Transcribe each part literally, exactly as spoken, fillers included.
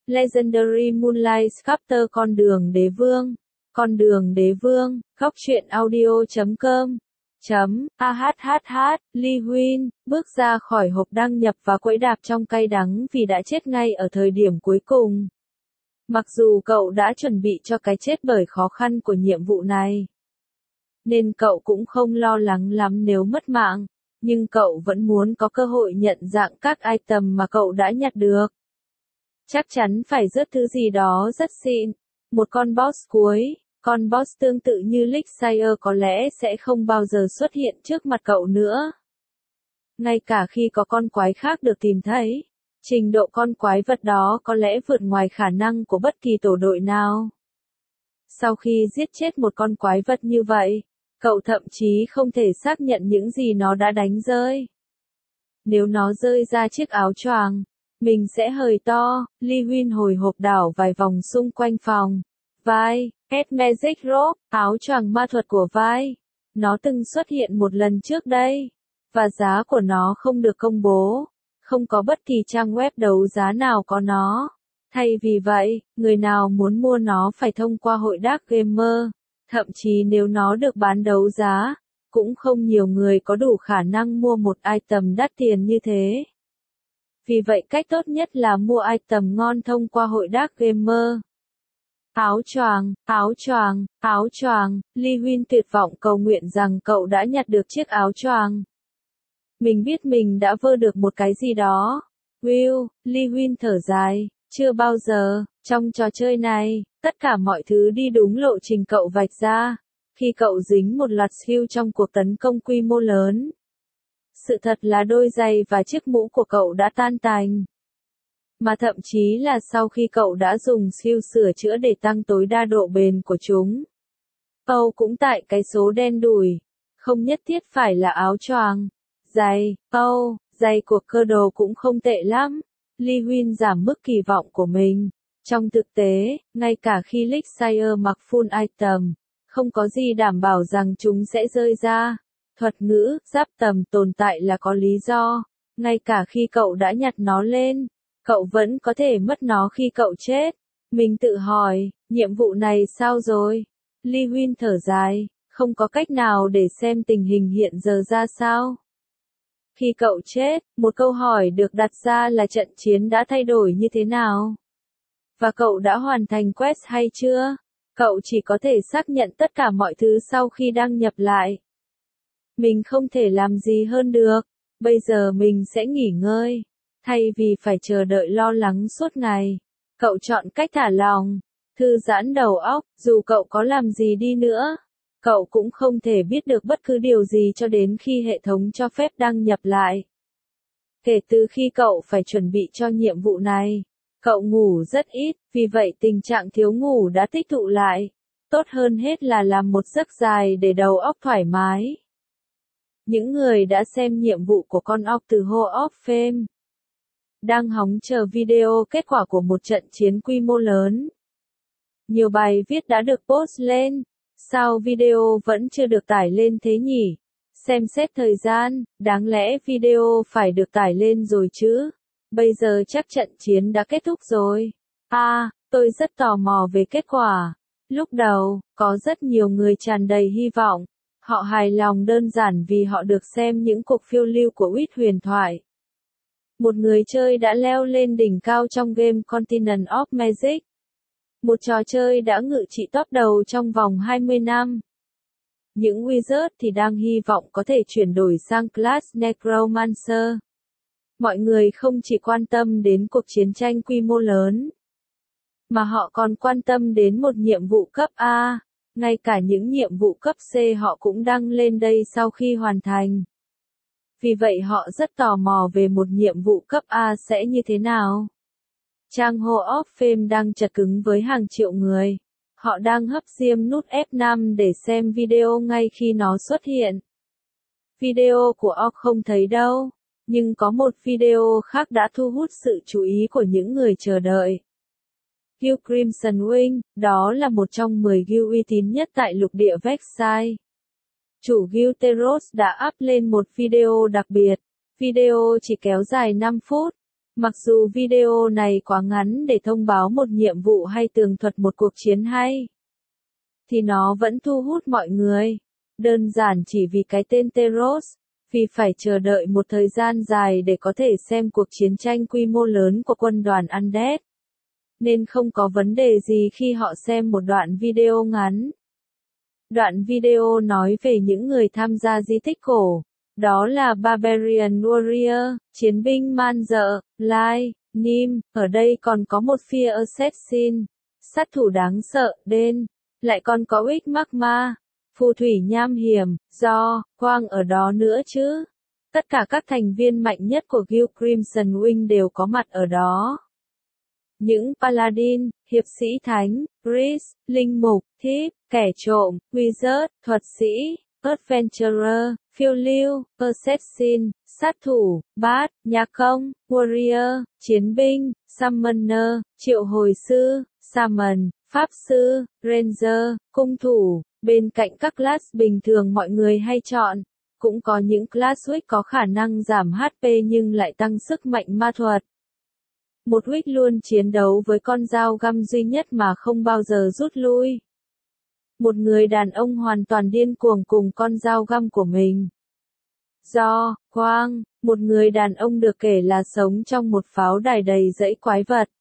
Legendary Moonlight Chapter Con đường đế vương. Con đường đế vương, góc truyện audio chấm com. Chấm, ahhh, Lee Huynh, bước ra khỏi hộp đăng nhập và quẫy đạp trong cay đắng vì đã chết ngay ở thời điểm cuối cùng. Mặc dù cậu đã chuẩn bị cho cái chết bởi khó khăn của nhiệm vụ này, nên cậu cũng không lo lắng lắm nếu mất mạng, nhưng cậu vẫn muốn có cơ hội nhận dạng các item mà cậu đã nhặt được. Chắc chắn phải rớt thứ gì đó rất xịn, một con boss cuối. Con boss tương tự như Elixir có lẽ sẽ không bao giờ xuất hiện trước mặt cậu nữa. Ngay cả khi có con quái khác được tìm thấy, trình độ con quái vật đó có lẽ vượt ngoài khả năng của bất kỳ tổ đội nào. Sau khi giết chết một con quái vật như vậy, cậu thậm chí không thể xác nhận những gì nó đã đánh rơi. Nếu nó rơi ra chiếc áo choàng, mình sẽ hời to. Lee Huynh hồi hộp đảo vài vòng xung quanh phòng. Vai, Ed Magic Robe, áo choàng ma thuật của Vai. Nó từng xuất hiện một lần trước đây, và giá của nó không được công bố. Không có bất kỳ trang web đấu giá nào có nó. Thay vì vậy, người nào muốn mua nó phải thông qua hội Dark Gamer. Thậm chí nếu nó được bán đấu giá, cũng không nhiều người có đủ khả năng mua một item đắt tiền như thế. Vì vậy cách tốt nhất là mua item ngon thông qua hội Dark Gamer. Áo choàng, áo choàng, áo choàng, Lee Huynh tuyệt vọng cầu nguyện rằng cậu đã nhặt được chiếc áo choàng. Mình biết mình đã vơ được một cái gì đó. Will, Lee Huynh thở dài, chưa bao giờ, trong trò chơi này, tất cả mọi thứ đi đúng lộ trình cậu vạch ra. Khi cậu dính một loạt skill trong cuộc tấn công quy mô lớn. Sự thật là đôi giày và chiếc mũ của cậu đã tan tành. Mà thậm chí là sau khi cậu đã dùng skill sửa chữa để tăng tối đa độ bền của chúng. Âu cũng tại cái số đen đủi. Không nhất thiết phải là áo choàng. Giày, Âu, giày của cơ đồ cũng không tệ lắm. Lee Huynh giảm mức kỳ vọng của mình. Trong thực tế, ngay cả khi Elixir mặc full item, không có gì đảm bảo rằng chúng sẽ rơi ra. Thuật ngữ, giáp tầm tồn tại là có lý do. Ngay cả khi cậu đã nhặt nó lên, cậu vẫn có thể mất nó khi cậu chết. Mình tự hỏi, nhiệm vụ này sao rồi? Lee Huynh thở dài, không có cách nào để xem tình hình hiện giờ ra sao. Khi cậu chết, một câu hỏi được đặt ra là trận chiến đã thay đổi như thế nào? Và cậu đã hoàn thành quest hay chưa? Cậu chỉ có thể xác nhận tất cả mọi thứ sau khi đăng nhập lại. Mình không thể làm gì hơn được. Bây giờ mình sẽ nghỉ ngơi. Thay vì phải chờ đợi lo lắng suốt ngày, cậu chọn cách thả lỏng, thư giãn đầu óc. Dù cậu có làm gì đi nữa, cậu cũng không thể biết được bất cứ điều gì cho đến khi hệ thống cho phép đăng nhập lại. Kể từ khi cậu phải chuẩn bị cho nhiệm vụ này, cậu ngủ rất ít, vì vậy tình trạng thiếu ngủ đã tích tụ lại. Tốt hơn hết là làm một giấc dài để đầu óc thoải mái. Những người đã xem nhiệm vụ của con ốc từ Hall of Fame đang hóng chờ video kết quả của một trận chiến quy mô lớn. Nhiều bài viết đã được post lên. Sao video vẫn chưa được tải lên thế nhỉ? Xem xét thời gian, đáng lẽ video phải được tải lên rồi chứ. Bây giờ chắc trận chiến đã kết thúc rồi. À, tôi rất tò mò về kết quả. Lúc đầu, có rất nhiều người tràn đầy hy vọng. Họ hài lòng đơn giản vì họ được xem những cuộc phiêu lưu của Uýt huyền thoại. Một người chơi đã leo lên đỉnh cao trong game Continent of Magic. Một trò chơi đã ngự trị top đầu trong vòng hai mươi năm. Những wizard thì đang hy vọng có thể chuyển đổi sang class Necromancer. Mọi người không chỉ quan tâm đến cuộc chiến tranh quy mô lớn, mà họ còn quan tâm đến một nhiệm vụ cấp A. Ngay cả những nhiệm vụ cấp C họ cũng đăng lên đây sau khi hoàn thành. Vì vậy họ rất tò mò về một nhiệm vụ cấp A sẽ như thế nào. Trang Hall of Fame đang chật cứng với hàng triệu người. Họ đang hấp diêm nút F năm để xem video ngay khi nó xuất hiện. Video của Orc không thấy đâu, nhưng có một video khác đã thu hút sự chú ý của những người chờ đợi. Guild Crimson Wing, đó là một trong mười guild uy tín nhất tại lục địa Vexai. Chủ Guild Teros đã up lên một video đặc biệt. Video chỉ kéo dài năm phút, Mặc dù video này quá ngắn để thông báo một nhiệm vụ hay tường thuật một cuộc chiến hay, thì nó vẫn thu hút mọi người. Đơn giản chỉ vì cái tên Teros, vì phải chờ đợi một thời gian dài để có thể xem cuộc chiến tranh quy mô lớn của quân đoàn Undead. Nên không có vấn đề gì khi họ xem một đoạn video ngắn. Đoạn video nói về những người tham gia di tích cổ. Đó là Barbarian Warrior, chiến binh man dợ, Lai, Nim, ở đây còn có một Fear Assassin, sát thủ đáng sợ, Đen, lại còn có Ích Magma, phù thủy nham hiểm, Do, Quang ở đó nữa chứ. Tất cả các thành viên mạnh nhất của Guild Crimson Wing đều có mặt ở đó. Những Paladin, hiệp sĩ thánh, Priest, linh mục, thief, kẻ trộm, Wizard, thuật sĩ, Adventurer, phiêu lưu, Assassin, sát thủ, Bard, nhạc công, Warrior, chiến binh, Summoner, triệu hồi sư, Shaman, pháp sư, Ranger, cung thủ. Bên cạnh các class bình thường mọi người hay chọn, cũng có những class Witch có khả năng giảm hát pê nhưng lại tăng sức mạnh ma thuật. Một Witch luôn chiến đấu với con dao găm duy nhất mà không bao giờ rút lui. Một người đàn ông hoàn toàn điên cuồng cùng con dao găm của mình. Do, Quang, một người đàn ông được kể là sống trong một pháo đài đầy rẫy quái vật.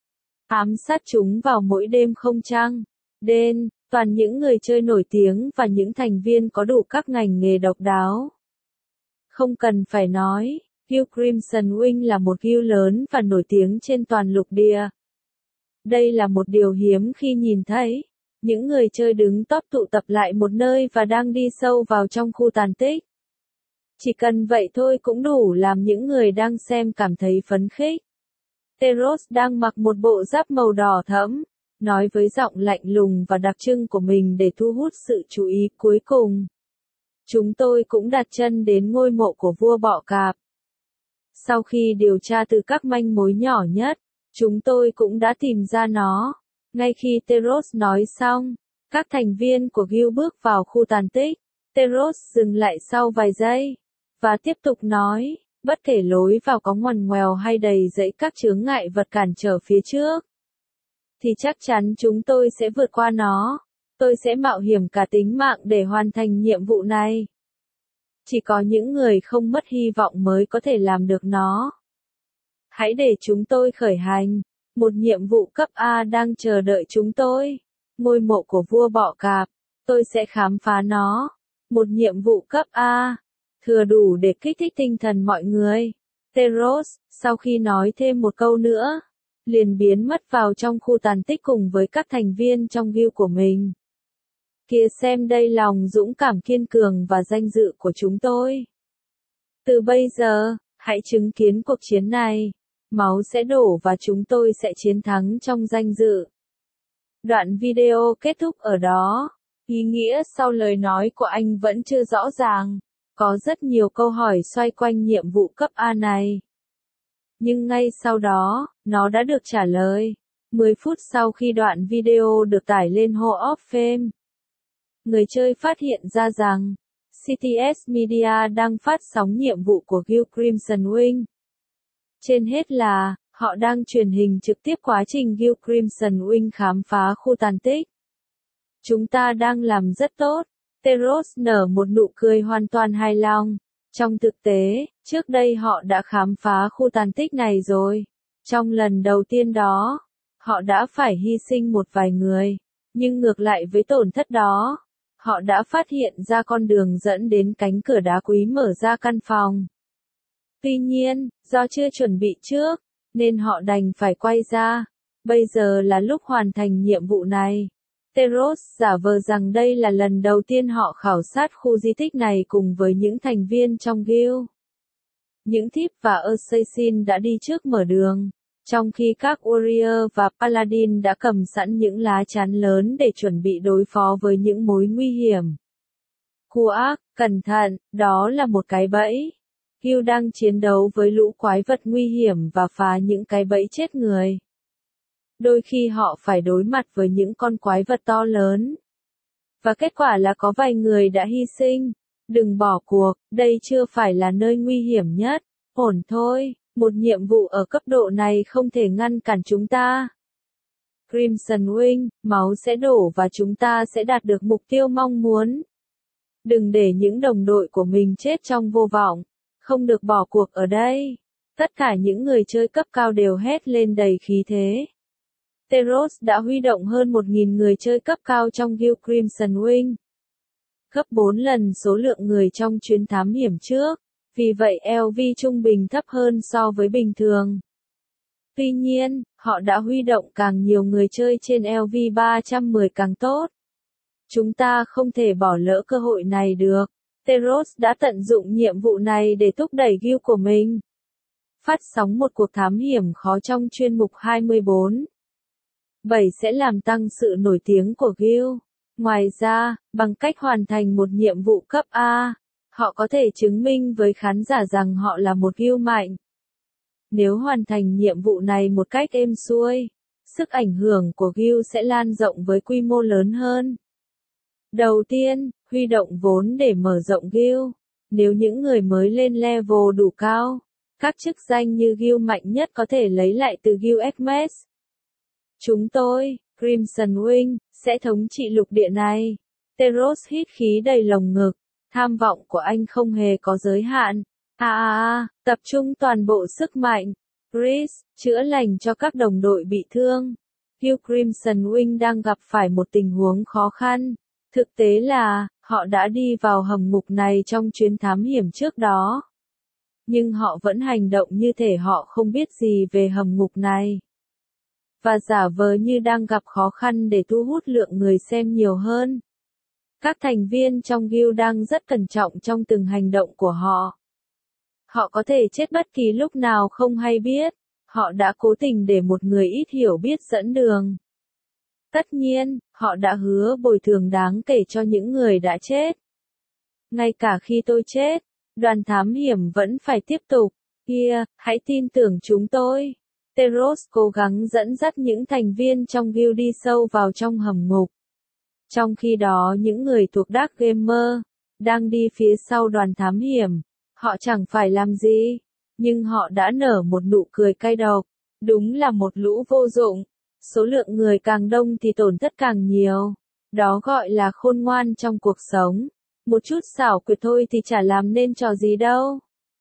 Ám sát chúng vào mỗi đêm không trăng. Đen, toàn những người chơi nổi tiếng và những thành viên có đủ các ngành nghề độc đáo. Không cần phải nói, Guild Crimson Wing là một guild lớn và nổi tiếng trên toàn lục địa. Đây là một điều hiếm khi nhìn thấy. Những người chơi đứng top tụ tập lại một nơi và đang đi sâu vào trong khu tàn tích. Chỉ cần vậy thôi cũng đủ làm những người đang xem cảm thấy phấn khích. Teros đang mặc một bộ giáp màu đỏ thẫm, nói với giọng lạnh lùng và đặc trưng của mình để thu hút sự chú ý cuối cùng. Chúng tôi cũng đặt chân đến ngôi mộ của vua bọ cạp. Sau khi điều tra từ các manh mối nhỏ nhất, chúng tôi cũng đã tìm ra nó. Ngay khi Teros nói xong, các thành viên của Guild bước vào khu tàn tích. Teros dừng lại sau vài giây, và tiếp tục nói, bất kể lối vào có ngoằn ngoèo hay đầy rẫy các chướng ngại vật cản trở phía trước, thì chắc chắn chúng tôi sẽ vượt qua nó. Tôi sẽ mạo hiểm cả tính mạng để hoàn thành nhiệm vụ này. Chỉ có những người không mất hy vọng mới có thể làm được nó. Hãy để chúng tôi khởi hành. Một nhiệm vụ cấp A đang chờ đợi chúng tôi. Ngôi mộ của vua bọ cạp. Tôi sẽ khám phá nó. Một nhiệm vụ cấp A. Thừa đủ để kích thích tinh thần mọi người. Teros, sau khi nói thêm một câu nữa, liền biến mất vào trong khu tàn tích cùng với các thành viên trong guild của mình. Kìa xem đây lòng dũng cảm kiên cường và danh dự của chúng tôi. Từ bây giờ, hãy chứng kiến cuộc chiến này. Máu sẽ đổ và chúng tôi sẽ chiến thắng trong danh dự. Đoạn video kết thúc ở đó. Ý nghĩa sau lời nói của anh vẫn chưa rõ ràng. Có rất nhiều câu hỏi xoay quanh nhiệm vụ cấp A này. Nhưng ngay sau đó, nó đã được trả lời. mười phút sau khi đoạn video được tải lên Hall of Fame, người chơi phát hiện ra rằng xê tê ét Media đang phát sóng nhiệm vụ của Guild Crimson Wing. Trên hết là, họ đang truyền hình trực tiếp quá trình Guild Crimson Wing khám phá khu tàn tích. Chúng ta đang làm rất tốt. Teros nở một nụ cười hoàn toàn hài lòng. Trong thực tế, trước đây họ đã khám phá khu tàn tích này rồi. Trong lần đầu tiên đó, họ đã phải hy sinh một vài người. Nhưng ngược lại với tổn thất đó, họ đã phát hiện ra con đường dẫn đến cánh cửa đá quý mở ra căn phòng. Tuy nhiên, do chưa chuẩn bị trước, nên họ đành phải quay ra. Bây giờ là lúc hoàn thành nhiệm vụ này. Teros giả vờ rằng đây là lần đầu tiên họ khảo sát khu di tích này cùng với những thành viên trong guild. Những thief và assassin đã đi trước mở đường, trong khi các warrior và paladin đã cầm sẵn những lá chắn lớn để chuẩn bị đối phó với những mối nguy hiểm. Kuak, cẩn thận, đó là một cái bẫy. Guild đang chiến đấu với lũ quái vật nguy hiểm và phá những cái bẫy chết người. Đôi khi họ phải đối mặt với những con quái vật to lớn. Và kết quả là có vài người đã hy sinh. Đừng bỏ cuộc, đây chưa phải là nơi nguy hiểm nhất. Ổn thôi, Một nhiệm vụ ở cấp độ này không thể ngăn cản chúng ta. Crimson Wing, máu sẽ đổ và chúng ta sẽ đạt được mục tiêu mong muốn. Đừng để những đồng đội của mình chết trong vô vọng. Không được bỏ cuộc ở đây. Tất cả những người chơi cấp cao đều hét lên đầy khí thế. Teros đã huy động hơn một nghìn người chơi cấp cao trong guild Crimson Wing. Gấp bốn lần số lượng người trong chuyến thám hiểm trước. Vì vậy lờ vê trung bình thấp hơn so với bình thường. Tuy nhiên, họ đã huy động càng nhiều người chơi trên lờ vê ba trăm mười càng tốt. Chúng ta không thể bỏ lỡ cơ hội này được. Teros đã tận dụng nhiệm vụ này để thúc đẩy guild của mình. Phát sóng một cuộc thám hiểm khó trong chuyên mục hai mươi bốn. bảy sẽ làm tăng sự nổi tiếng của guild. Ngoài ra, bằng cách hoàn thành một nhiệm vụ cấp A, họ có thể chứng minh với khán giả rằng họ là một guild mạnh. Nếu hoàn thành nhiệm vụ này một cách êm xuôi, sức ảnh hưởng của guild sẽ lan rộng với quy mô lớn hơn. Đầu tiên, huy động vốn để mở rộng guild. Nếu những người mới lên level đủ cao, các chức danh như guild mạnh nhất có thể lấy lại từ guild Xmas. Chúng tôi, Crimson Wing, sẽ thống trị lục địa này. Teros hít khí đầy lồng ngực. Tham vọng của anh không hề có giới hạn. À à à, tập trung toàn bộ sức mạnh. Chris, chữa lành cho các đồng đội bị thương. Guild Crimson Wing đang gặp phải một tình huống khó khăn. Thực tế là, họ đã đi vào hầm ngục này trong chuyến thám hiểm trước đó. Nhưng họ vẫn hành động như thể họ không biết gì về hầm ngục này. Và giả vờ như đang gặp khó khăn để thu hút lượng người xem nhiều hơn. Các thành viên trong guild đang rất cẩn trọng trong từng hành động của họ. Họ có thể chết bất kỳ lúc nào không hay biết. Họ đã cố tình để một người ít hiểu biết dẫn đường. Tất nhiên, họ đã hứa bồi thường đáng kể cho những người đã chết. Ngay cả khi tôi chết, đoàn thám hiểm vẫn phải tiếp tục. Kia, hãy tin tưởng chúng tôi. Teros cố gắng dẫn dắt những thành viên trong guild đi sâu vào trong hầm ngục. Trong khi đó những người thuộc Dark Gamer, đang đi phía sau đoàn thám hiểm. Họ chẳng phải làm gì, nhưng họ đã nở một nụ cười cay độc. Đúng là một lũ vô dụng. Số lượng người càng đông thì tổn thất càng nhiều. Đó gọi là khôn ngoan trong cuộc sống. Một chút xảo quyệt thôi thì chả làm nên trò gì đâu.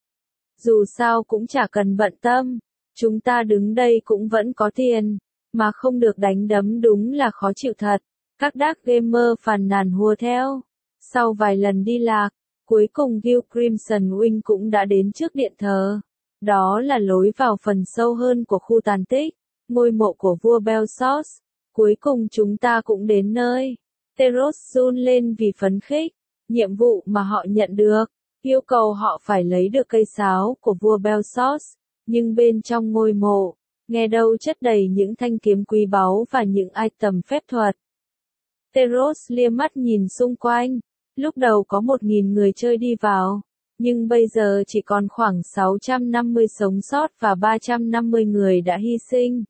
Dù sao cũng chả cần bận tâm. Chúng ta đứng đây cũng vẫn có tiền. Mà không được đánh đấm đúng là khó chịu thật. Các Dark Gamer phàn nàn hùa theo. Sau vài lần đi lạc, cuối cùng guild Crimson Wing cũng đã đến trước điện thờ. Đó là lối vào phần sâu hơn của khu tàn tích. Ngôi mộ của vua Belsos. Cuối cùng chúng ta cũng đến nơi. Teros run lên vì phấn khích. Nhiệm vụ mà họ nhận được, yêu cầu họ phải lấy được cây sáo của vua Belsos. Nhưng bên trong ngôi mộ, nghe đâu chất đầy những thanh kiếm quý báu và những item phép thuật. Teros lia mắt nhìn xung quanh. Lúc đầu có một nghìn người chơi đi vào. Nhưng bây giờ chỉ còn khoảng sáu trăm năm mươi sống sót và ba trăm năm mươi người đã hy sinh.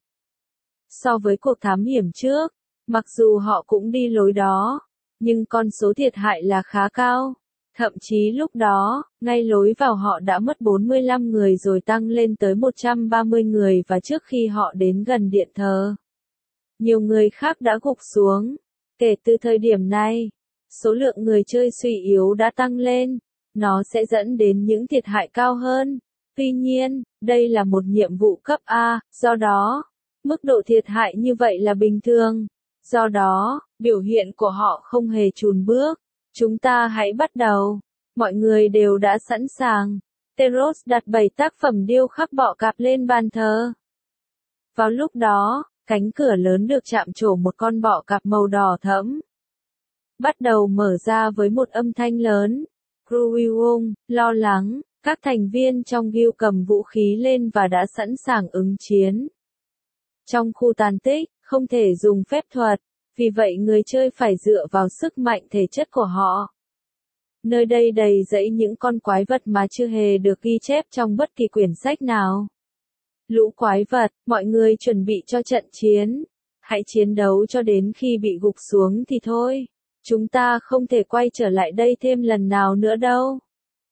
So với cuộc thám hiểm trước, mặc dù họ cũng đi lối đó, nhưng con số thiệt hại là khá cao. Thậm chí lúc đó, ngay lối vào họ đã mất bốn mươi lăm người rồi tăng lên tới một trăm ba mươi người và trước khi họ đến gần điện thờ, nhiều người khác đã gục xuống. Kể từ thời điểm này, số lượng người chơi suy yếu đã tăng lên. Nó sẽ dẫn đến những thiệt hại cao hơn. Tuy nhiên, đây là một nhiệm vụ cấp A, do đó, mức độ thiệt hại như vậy là bình thường. Do đó, biểu hiện của họ không hề chùn bước. Chúng ta hãy bắt đầu. Mọi người đều đã sẵn sàng. Teros đặt bảy tác phẩm điêu khắc bọ cạp lên bàn thờ. Vào lúc đó, cánh cửa lớn được chạm trổ một con bọ cạp màu đỏ thẫm. Bắt đầu mở ra với một âm thanh lớn. Cruiung, lo lắng, các thành viên trong guild cầm vũ khí lên và đã sẵn sàng ứng chiến. Trong khu tàn tích, không thể dùng phép thuật, vì vậy người chơi phải dựa vào sức mạnh thể chất của họ. Nơi đây đầy rẫy những con quái vật mà chưa hề được ghi chép trong bất kỳ quyển sách nào. Lũ quái vật, mọi người chuẩn bị cho trận chiến. Hãy chiến đấu cho đến khi bị gục xuống thì thôi. Chúng ta không thể quay trở lại đây thêm lần nào nữa đâu.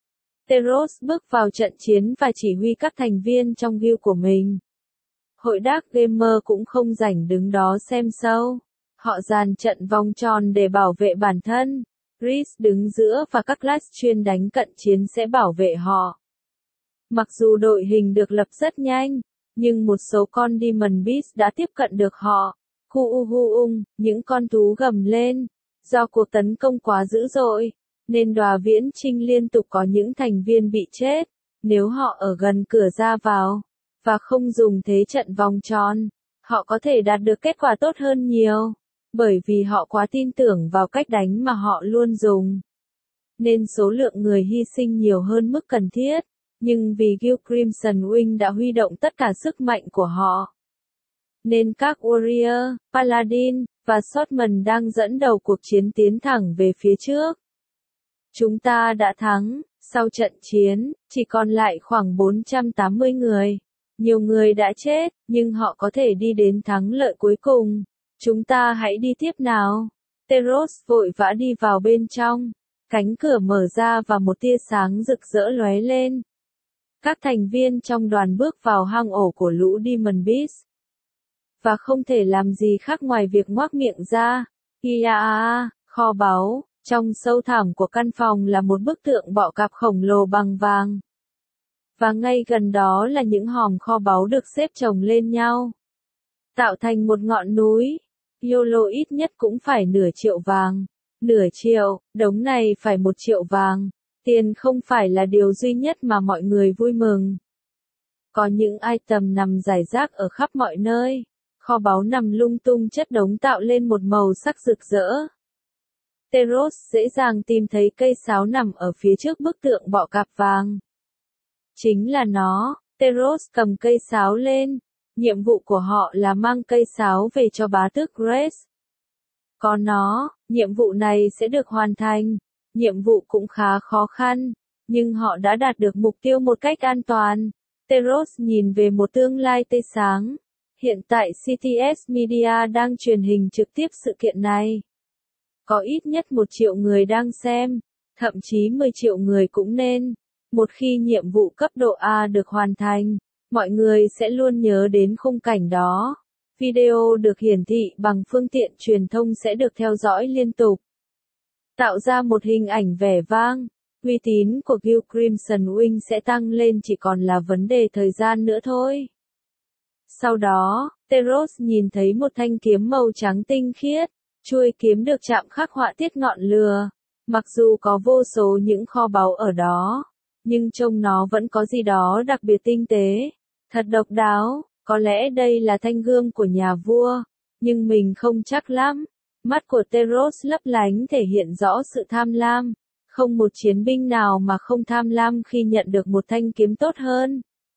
Teros bước vào trận chiến và chỉ huy các thành viên trong guild của mình. Hội Dark Gamer cũng không rảnh đứng đó xem show. Họ dàn trận vòng tròn để bảo vệ bản thân. Reese đứng giữa và các class chuyên đánh cận chiến sẽ bảo vệ họ. Mặc dù đội hình được lập rất nhanh, nhưng một số con Demon Beast đã tiếp cận được họ. Kuuhuung, những con thú gầm lên. Do cuộc tấn công quá dữ dội, nên Đòa Viễn Trinh liên tục có những thành viên bị chết. Nếu họ ở gần cửa ra vào, và không dùng thế trận vòng tròn, họ có thể đạt được kết quả tốt hơn nhiều. Bởi vì họ quá tin tưởng vào cách đánh mà họ luôn dùng. Nên số lượng người hy sinh nhiều hơn mức cần thiết. Nhưng vì Guild Crimson Wing đã huy động tất cả sức mạnh của họ, nên các Warrior, Paladin, và Swordsman đang dẫn đầu cuộc chiến tiến thẳng về phía trước. Chúng ta đã thắng. Sau trận chiến, chỉ còn lại khoảng bốn trăm tám mươi người. Nhiều người đã chết, nhưng họ có thể đi đến thắng lợi cuối cùng. Chúng ta hãy đi tiếp nào. Teros vội vã đi vào bên trong. Cánh cửa mở ra và một tia sáng rực rỡ lóe lên. Các thành viên trong đoàn bước vào hang ổ của lũ Demon Beast. Và không thể làm gì khác ngoài việc ngoác miệng ra. Ia, kho báu. Trong sâu thẳm của căn phòng là một bức tượng bọ cạp khổng lồ bằng vàng. Và ngay gần đó là những hòm kho báu được xếp chồng lên nhau, tạo thành một ngọn núi. Yolo ít nhất cũng phải nửa triệu vàng. Nửa triệu, đống này phải một triệu vàng. Tiền không phải là điều duy nhất mà mọi người vui mừng. Có những item nằm rải rác ở khắp mọi nơi. Kho báu nằm lung tung chất đống tạo lên một màu sắc rực rỡ. Teros dễ dàng tìm thấy cây sáo nằm ở phía trước bức tượng bọ cạp vàng. Chính là nó. Teros cầm cây sáo lên. Nhiệm vụ của họ là mang cây sáo về cho bá tước Grace. Có nó, nhiệm vụ này sẽ được hoàn thành. Nhiệm vụ cũng khá khó khăn, nhưng họ đã đạt được mục tiêu một cách an toàn. Teros nhìn về một tương lai tươi sáng. Hiện tại xê tê ét Media đang truyền hình trực tiếp sự kiện này. Có ít nhất một triệu người đang xem, thậm chí mười triệu người cũng nên. Một khi nhiệm vụ cấp độ A được hoàn thành, mọi người sẽ luôn nhớ đến khung cảnh đó. Video được hiển thị bằng phương tiện truyền thông sẽ được theo dõi liên tục. Tạo ra một hình ảnh vẻ vang, uy tín của Guild Crimson Wing sẽ tăng lên, chỉ còn là vấn đề thời gian nữa thôi. Sau đó, Teros nhìn thấy một thanh kiếm màu trắng tinh khiết. Chuôi kiếm được chạm khắc họa tiết ngọn lửa. Mặc dù có vô số những kho báu ở đó, nhưng trông nó vẫn có gì đó đặc biệt tinh tế. Thật độc đáo. Có lẽ đây là thanh gươm của nhà vua, nhưng mình không chắc lắm. Mắt của Teros lấp lánh thể hiện rõ sự tham lam. Không một chiến binh nào mà không tham lam khi nhận được một thanh kiếm tốt hơn.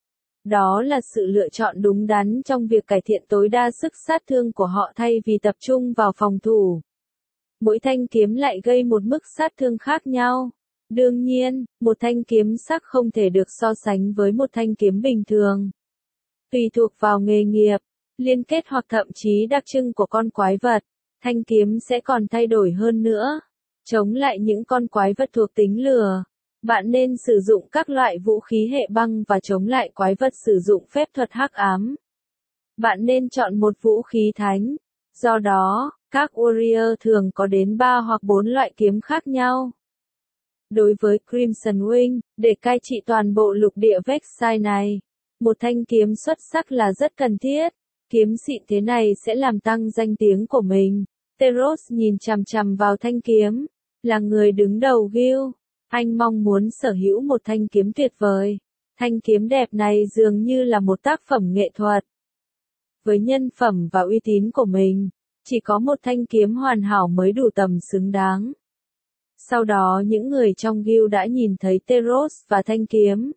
Đó là sự lựa chọn đúng đắn trong việc cải thiện tối đa sức sát thương của họ thay vì tập trung vào phòng thủ. Mỗi thanh kiếm lại gây một mức sát thương khác nhau. Đương nhiên, một thanh kiếm sắc không thể được so sánh với một thanh kiếm bình thường. Tùy thuộc vào nghề nghiệp, liên kết hoặc thậm chí đặc trưng của con quái vật, thanh kiếm sẽ còn thay đổi hơn nữa. Chống lại những con quái vật thuộc tính lửa, bạn nên sử dụng các loại vũ khí hệ băng và chống lại quái vật sử dụng phép thuật hắc ám. Bạn nên chọn một vũ khí thánh. Do đó, các warrior thường có đến ba hoặc bốn loại kiếm khác nhau. Đối với Crimson Wing, để cai trị toàn bộ lục địa Vexai này, một thanh kiếm xuất sắc là rất cần thiết. Kiếm xịn thế này sẽ làm tăng danh tiếng của mình. Teros nhìn chằm chằm vào thanh kiếm. Là người đứng đầu guild, anh mong muốn sở hữu một thanh kiếm tuyệt vời. Thanh kiếm đẹp này dường như là một tác phẩm nghệ thuật. Với nhân phẩm và uy tín của mình, chỉ có một thanh kiếm hoàn hảo mới đủ tầm xứng đáng. Sau đó những người trong guild đã nhìn thấy Teros và thanh kiếm.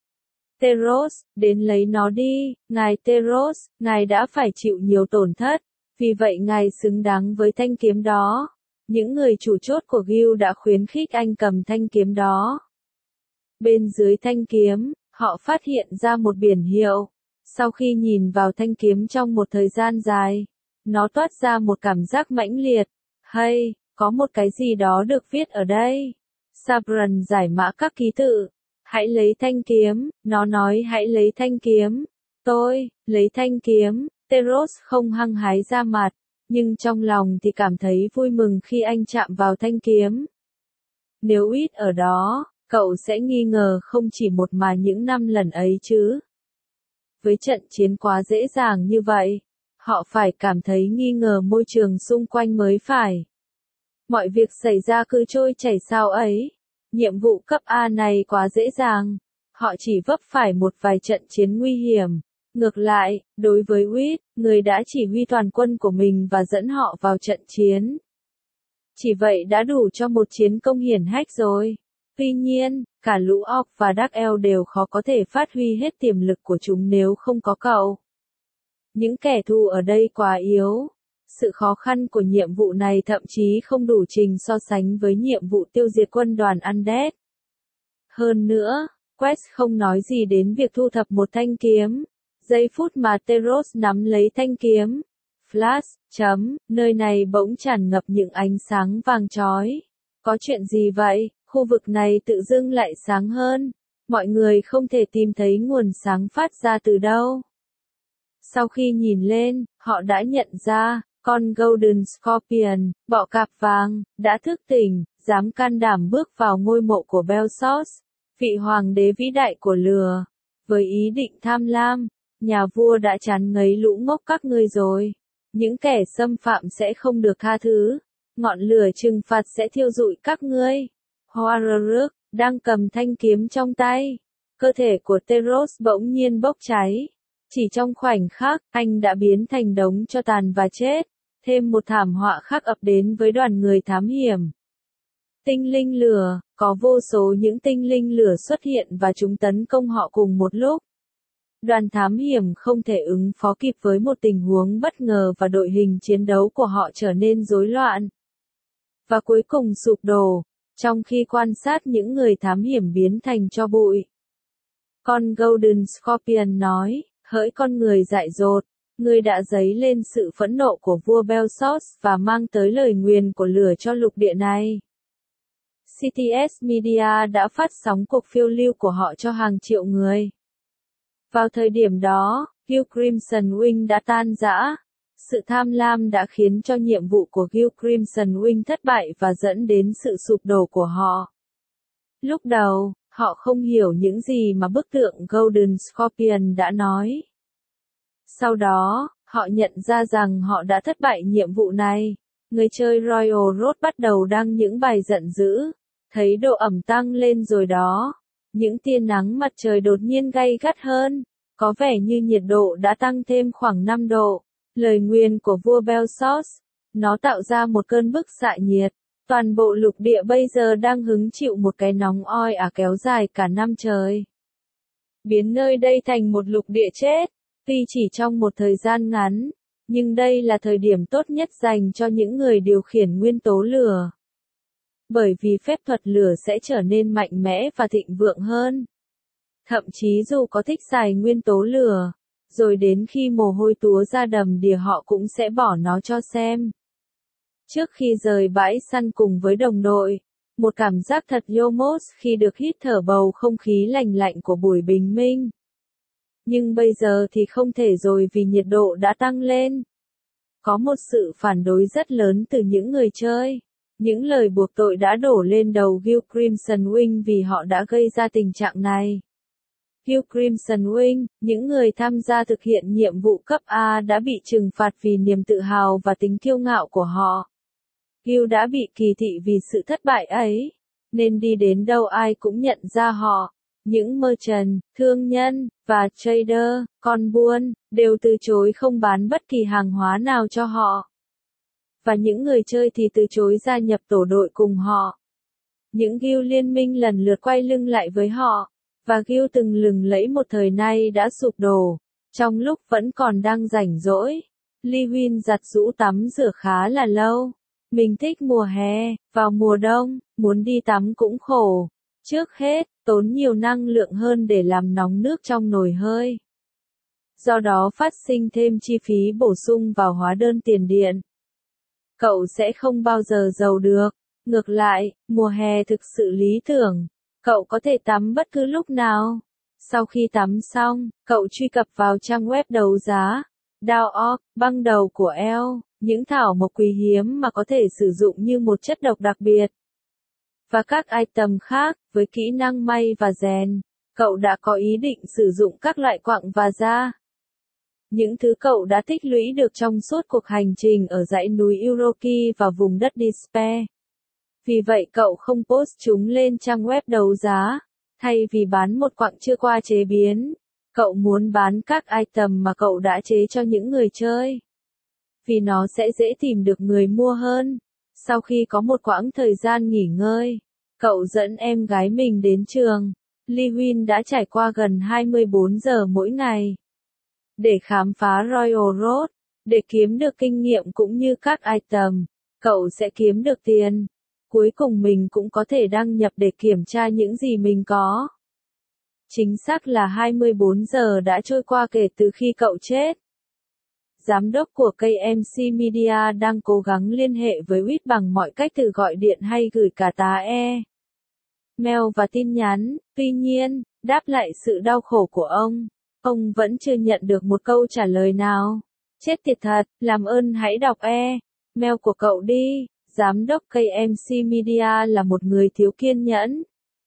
Teros, đến lấy nó đi, ngài Teros, ngài đã phải chịu nhiều tổn thất, vì vậy ngài xứng đáng với thanh kiếm đó. Những người chủ chốt của guild đã khuyến khích anh cầm thanh kiếm đó. Bên dưới thanh kiếm, họ phát hiện ra một biển hiệu. Sau khi nhìn vào thanh kiếm trong một thời gian dài, nó toát ra một cảm giác mãnh liệt. Hay, có một cái gì đó được viết ở đây. Sabran giải mã các ký tự. Hãy lấy thanh kiếm, nó nói hãy lấy thanh kiếm. Tôi, lấy thanh kiếm, Teros không hăng hái ra mặt, nhưng trong lòng thì cảm thấy vui mừng khi anh chạm vào thanh kiếm. Nếu ít ở đó, cậu sẽ nghi ngờ không chỉ một mà những năm lần ấy chứ. Với trận chiến quá dễ dàng như vậy, họ phải cảm thấy nghi ngờ môi trường xung quanh mới phải. Mọi việc xảy ra cứ trôi chảy sao ấy. Nhiệm vụ cấp A này quá dễ dàng. Họ chỉ vấp phải một vài trận chiến nguy hiểm. Ngược lại, đối với Wheat, người đã chỉ huy toàn quân của mình và dẫn họ vào trận chiến. Chỉ vậy đã đủ cho một chiến công hiển hách rồi. Tuy nhiên, cả lũ Orc và Dark Elf đều khó có thể phát huy hết tiềm lực của chúng nếu không có cậu. Những kẻ thù ở đây quá yếu. Sự khó khăn của nhiệm vụ này thậm chí không đủ trình so sánh với nhiệm vụ tiêu diệt quân đoàn Undead. Hơn nữa, Quest không nói gì đến việc thu thập một thanh kiếm. Giây phút mà Teros nắm lấy thanh kiếm, flash, chấm, nơi này bỗng tràn ngập những ánh sáng vàng chói. Có chuyện gì vậy? Khu vực này tự dưng lại sáng hơn. Mọi người không thể tìm thấy nguồn sáng phát ra từ đâu. Sau khi nhìn lên, họ đã nhận ra, con Golden Scorpion, bọ cạp vàng, đã thức tỉnh, dám can đảm bước vào ngôi mộ của Belsos, vị hoàng đế vĩ đại của lửa. Với ý định tham lam, nhà vua đã chán ngấy lũ ngốc các ngươi rồi. Những kẻ xâm phạm sẽ không được tha thứ. Ngọn lửa trừng phạt sẽ thiêu rụi các ngươi. Hoararuk, đang cầm thanh kiếm trong tay. Cơ thể của Teros bỗng nhiên bốc cháy. Chỉ trong khoảnh khắc, anh đã biến thành đống tro tàn và chết. Thêm một thảm họa khác ập đến với đoàn người thám hiểm. Tinh linh lửa, có vô số những tinh linh lửa xuất hiện và chúng tấn công họ cùng một lúc. Đoàn thám hiểm không thể ứng phó kịp với một tình huống bất ngờ và đội hình chiến đấu của họ trở nên rối loạn. Và cuối cùng sụp đổ, trong khi quan sát những người thám hiểm biến thành tro bụi. Con Golden Scorpion nói, hỡi con người dại dột, ngươi đã dấy lên sự phẫn nộ của vua Belsos và mang tới lời nguyền của lửa cho lục địa này. xê tê ét Media đã phát sóng cuộc phiêu lưu của họ cho hàng triệu người. Vào thời điểm đó, Guild Crimson Wing đã tan rã. Sự tham lam đã khiến cho nhiệm vụ của Guild Crimson Wing thất bại và dẫn đến sự sụp đổ của họ. Lúc đầu, họ không hiểu những gì mà bức tượng Golden Scorpion đã nói. Sau đó, họ nhận ra rằng họ đã thất bại nhiệm vụ này. Người chơi Royal Road bắt đầu đăng những bài giận dữ. Thấy độ ẩm tăng lên rồi đó. Những tia nắng mặt trời đột nhiên gay gắt hơn. Có vẻ như nhiệt độ đã tăng thêm khoảng năm độ. Lời nguyền của vua Belsos. Nó tạo ra một cơn bức xạ nhiệt. Toàn bộ lục địa bây giờ đang hứng chịu một cái nóng oi ả kéo dài cả năm trời. Biến nơi đây thành một lục địa chết. Tuy chỉ trong một thời gian ngắn. Nhưng đây là thời điểm tốt nhất dành cho những người điều khiển nguyên tố lửa. Bởi vì phép thuật lửa sẽ trở nên mạnh mẽ và thịnh vượng hơn. Thậm chí dù có thích xài nguyên tố lửa, rồi đến khi mồ hôi túa ra đầm đìa họ cũng sẽ bỏ nó cho xem. Trước khi rời bãi săn cùng với đồng đội, một cảm giác thật yomos khi được hít thở bầu không khí lành lạnh của buổi bình minh. Nhưng bây giờ thì không thể rồi vì nhiệt độ đã tăng lên. Có một sự phản đối rất lớn từ những người chơi. Những lời buộc tội đã đổ lên đầu Guild Crimson Wing vì họ đã gây ra tình trạng này. Guild Crimson Wing, những người tham gia thực hiện nhiệm vụ cấp A đã bị trừng phạt vì niềm tự hào và tính kiêu ngạo của họ. Guild đã bị kỳ thị vì sự thất bại ấy, nên đi đến đâu ai cũng nhận ra họ. Những merchant, thương nhân, và trader, con buôn, đều từ chối không bán bất kỳ hàng hóa nào cho họ. Và những người chơi thì từ chối gia nhập tổ đội cùng họ. Những guild liên minh lần lượt quay lưng lại với họ, và guild từng lừng lẫy một thời nay đã sụp đổ. Trong lúc vẫn còn đang rảnh rỗi, Liwin giặt giũ tắm rửa khá là lâu. Mình thích mùa hè, vào mùa đông, muốn đi tắm cũng khổ. Trước hết, tốn nhiều năng lượng hơn để làm nóng nước trong nồi hơi. Do đó phát sinh thêm chi phí bổ sung vào hóa đơn tiền điện. Cậu sẽ không bao giờ giàu được. Ngược lại, mùa hè thực sự lý tưởng. Cậu có thể tắm bất cứ lúc nào. Sau khi tắm xong, cậu truy cập vào trang web đấu giá. Dow org, băng đầu của eo, những thảo mộc quý hiếm mà có thể sử dụng như một chất độc đặc biệt. Và các item khác, với kỹ năng may và rèn, cậu đã có ý định sử dụng các loại quặng và da. Những thứ cậu đã tích lũy được trong suốt cuộc hành trình ở dãy núi Uroki và vùng đất Despair. Vì vậy cậu không post chúng lên trang web đấu giá. Thay vì bán một quặng chưa qua chế biến, cậu muốn bán các item mà cậu đã chế cho những người chơi. Vì nó sẽ dễ tìm được người mua hơn. Sau khi có một quãng thời gian nghỉ ngơi, cậu dẫn em gái mình đến trường. Li Huyên đã trải qua gần hai mươi bốn giờ mỗi ngày để khám phá Royal Road, để kiếm được kinh nghiệm cũng như các item. Cậu sẽ kiếm được tiền. Cuối cùng mình cũng có thể đăng nhập để kiểm tra những gì mình có. Chính xác là hai mươi bốn giờ đã trôi qua kể từ khi cậu chết. Giám đốc của ca em xê Media đang cố gắng liên hệ với Whit bằng mọi cách, từ gọi điện hay gửi cả tá e mail và tin nhắn. Tuy nhiên, đáp lại sự đau khổ của ông, ông vẫn chưa nhận được một câu trả lời nào. Chết tiệt thật, làm ơn hãy đọc e-mail của cậu đi. Giám đốc ca em xê Media là một người thiếu kiên nhẫn.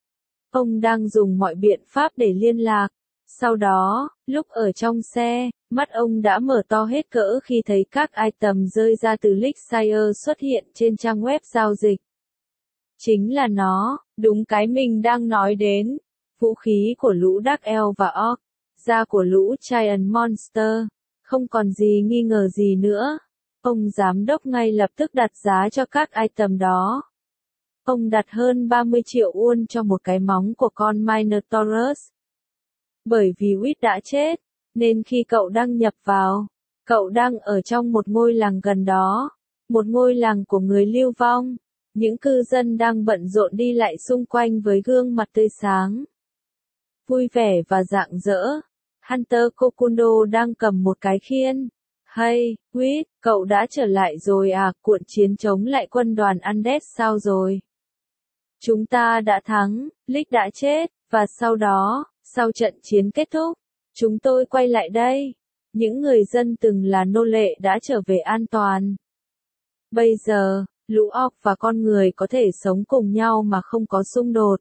Ông đang dùng mọi biện pháp để liên lạc. Sau đó, lúc ở trong xe, mắt ông đã mở to hết cỡ khi thấy các item rơi ra từ Lixire xuất hiện trên trang web giao dịch. Chính là nó, đúng cái mình đang nói đến. Vũ khí của lũ Dark Elf và Orc, da của lũ Giant Monster, không còn gì nghi ngờ gì nữa. Ông giám đốc ngay lập tức đặt giá cho các item đó. Ông đặt hơn ba mươi triệu won cho một cái móng của con Minotaurus. Bởi vì Whit đã chết, nên khi cậu đăng nhập vào, cậu đang ở trong một ngôi làng gần đó, một ngôi làng của người lưu vong. Những cư dân đang bận rộn đi lại xung quanh với gương mặt tươi sáng, vui vẻ và rạng rỡ. Hunter Kokundo đang cầm một cái khiên. Hay, Whit, cậu đã trở lại rồi à, cuộc chiến chống lại quân đoàn Undead sao rồi? Chúng ta đã thắng, Lick đã chết, và sau đó, sau trận chiến kết thúc, chúng tôi quay lại đây. Những người dân từng là nô lệ đã trở về an toàn. Bây giờ, lũ orc và con người có thể sống cùng nhau mà không có xung đột.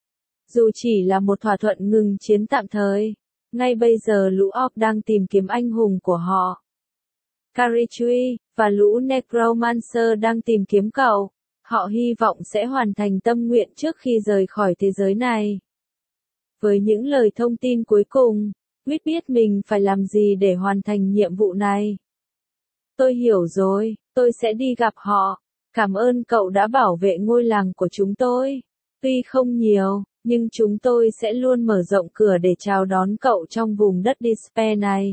Dù chỉ là một thỏa thuận ngừng chiến tạm thời, ngay bây giờ lũ orc đang tìm kiếm anh hùng của họ. Karichui, và lũ Necromancer đang tìm kiếm cậu. Họ hy vọng sẽ hoàn thành tâm nguyện trước khi rời khỏi thế giới này. Với những lời thông tin cuối cùng, Whit biết mình phải làm gì để hoàn thành nhiệm vụ này. Tôi hiểu rồi, tôi sẽ đi gặp họ. Cảm ơn cậu đã bảo vệ ngôi làng của chúng tôi. Tuy không nhiều, nhưng chúng tôi sẽ luôn mở rộng cửa để chào đón cậu trong vùng đất Despair này.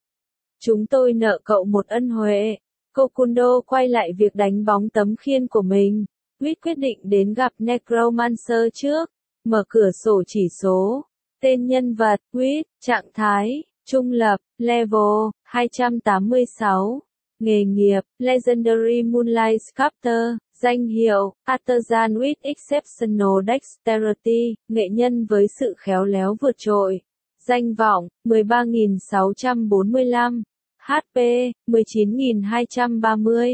Chúng tôi nợ cậu một ân huệ. Kokundo quay lại việc đánh bóng tấm khiên của mình. Whit quyết định đến gặp Necromancer trước. Mở cửa sổ chỉ số. Tên nhân vật, Whit, trạng thái, trung lập, level, hai trăm tám mươi sáu. Nghề nghiệp, Legendary Moonlight Sculptor. Danh hiệu, Artisan with Exceptional Dexterity, nghệ nhân với sự khéo léo vượt trội. Danh vọng, mười ba nghìn sáu trăm bốn mươi lăm. hát pê, mười chín nghìn hai trăm ba mươi.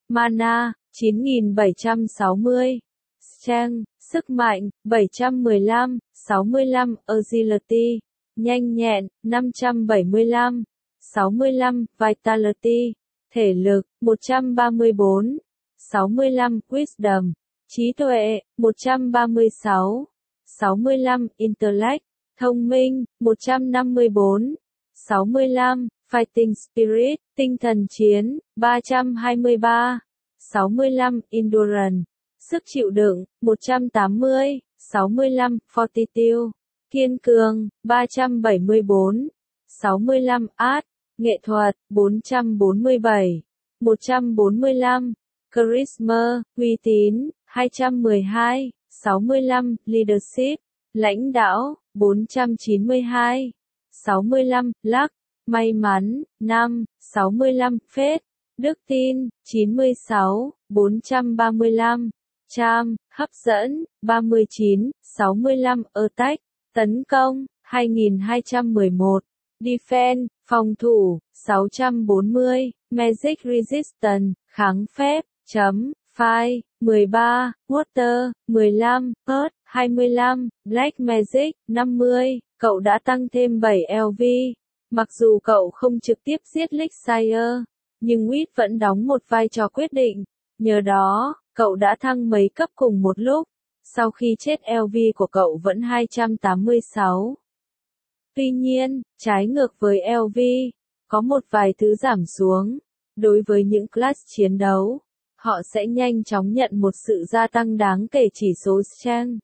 Mana, chín nghìn bảy trăm sáu mươi. Strength, sức mạnh, bảy trăm mười lăm, sáu mươi lăm. Agility, nhanh nhẹn, năm trăm bảy mươi lăm. sáu mươi lăm. Vitality, thể lực, một trăm ba mươi bốn. sáu mươi lăm. Wisdom, trí tuệ, một trăm ba mươi sáu. sáu mươi lăm. Intellect, thông minh, một trăm năm mươi bốn. sáu mươi lăm. Fighting Spirit, tinh thần chiến, ba trăm hai mươi ba. sáu mươi lăm. Endurance, sức chịu đựng, một trăm tám mươi. sáu mươi lăm. Fortitude, kiên cường, ba trăm bảy mươi bốn. sáu mươi lăm. Art, nghệ thuật, bốn trăm bốn mươi bảy. một trăm bốn mươi lăm. Charisma, uy tín, hai trăm mười hai. sáu mươi lăm. Leadership, lãnh đạo, bốn trăm chín mươi hai. sáu mươi lăm. Luck, may mắn, năm. sáu mươi lăm. Faith, đức tin, chín mươi sáu. bốn trăm ba mươi lăm. Charm, hấp dẫn, ba mươi chín, sáu mươi lăm, Attack, tấn công, hai nghìn hai trăm mười một, Defense, phòng thủ, sáu trăm bốn mươi, Magic Resistance, kháng phép, chấm, Fire, mười ba, Water, mười lăm, Earth, hai mươi lăm, Black Magic, năm mươi, cậu đã tăng thêm bảy L V. Mặc dù cậu không trực tiếp giết Elixir, nhưng Wit vẫn đóng một vai trò quyết định. Nhờ đó, cậu đã thăng mấy cấp cùng một lúc. Sau khi chết L V của cậu vẫn hai trăm tám mươi sáu. Tuy nhiên, trái ngược với L V, có một vài thứ giảm xuống. Đối với những class chiến đấu, họ sẽ nhanh chóng nhận một sự gia tăng đáng kể chỉ số Strength,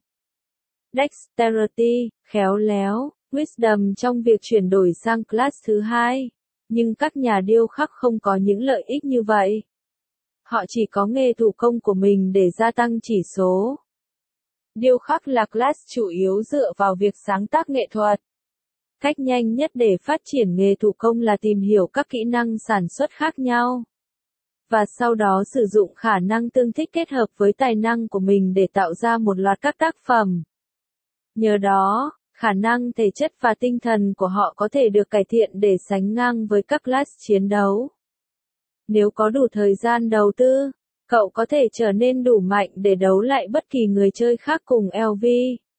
Dexterity, khéo léo, Wisdom trong việc chuyển đổi sang class thứ hai. Nhưng các nhà điêu khắc không có những lợi ích như vậy. Họ chỉ có nghề thủ công của mình để gia tăng chỉ số. Điêu khắc là class chủ yếu dựa vào việc sáng tác nghệ thuật. Cách nhanh nhất để phát triển nghề thủ công là tìm hiểu các kỹ năng sản xuất khác nhau. Và sau đó sử dụng khả năng tương thích kết hợp với tài năng của mình để tạo ra một loạt các tác phẩm. Nhờ đó, khả năng thể chất và tinh thần của họ có thể được cải thiện để sánh ngang với các class chiến đấu. Nếu có đủ thời gian đầu tư, cậu có thể trở nên đủ mạnh để đấu lại bất kỳ người chơi khác cùng L V.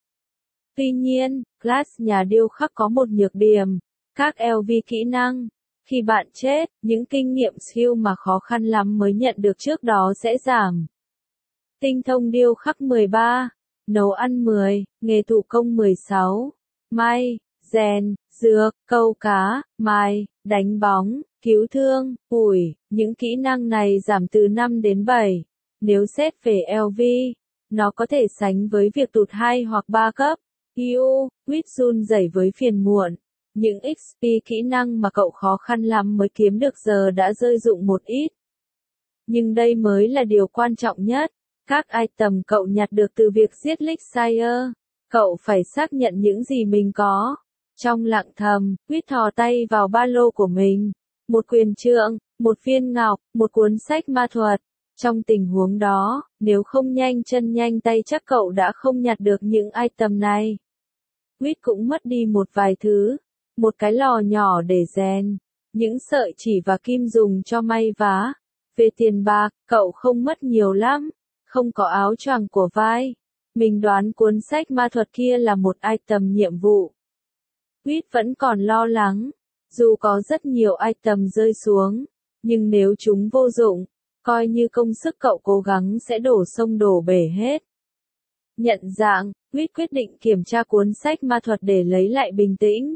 Tuy nhiên, class nhà điêu khắc có một nhược điểm, các L V kỹ năng. Khi bạn chết, những kinh nghiệm skill mà khó khăn lắm mới nhận được trước đó sẽ giảm. Tinh thông điêu khắc mười ba, nấu ăn mười, nghề thủ công mười sáu, may, rèn, dược, câu cá, mài, đánh bóng, cứu thương, ủi, những kỹ năng này giảm từ năm đến bảy. Nếu xét về L V, nó có thể sánh với việc tụt hai hoặc ba cấp. U, quýt run rẩy với phiền muộn. Những X P kỹ năng mà cậu khó khăn lắm mới kiếm được giờ đã rơi rụng một ít. Nhưng đây mới là điều quan trọng nhất. Các item cậu nhặt được từ việc giết Elixir. Cậu phải xác nhận những gì mình có. Trong lặng thầm, quýt thò tay vào ba lô của mình. Một quyền trượng, một viên ngọc, một cuốn sách ma thuật. Trong tình huống đó, nếu không nhanh chân nhanh tay chắc cậu đã không nhặt được những item này. Quýt cũng mất đi một vài thứ. Một cái lò nhỏ để rèn, những sợi chỉ và kim dùng cho may vá. Về tiền bạc, cậu không mất nhiều lắm, không có áo choàng của vai. Mình đoán cuốn sách ma thuật kia là một item nhiệm vụ. Quýt vẫn còn lo lắng, dù có rất nhiều item rơi xuống, nhưng nếu chúng vô dụng, coi như công sức cậu cố gắng sẽ đổ sông đổ bể hết. Nhận dạng, Quýt quyết định kiểm tra cuốn sách ma thuật để lấy lại bình tĩnh.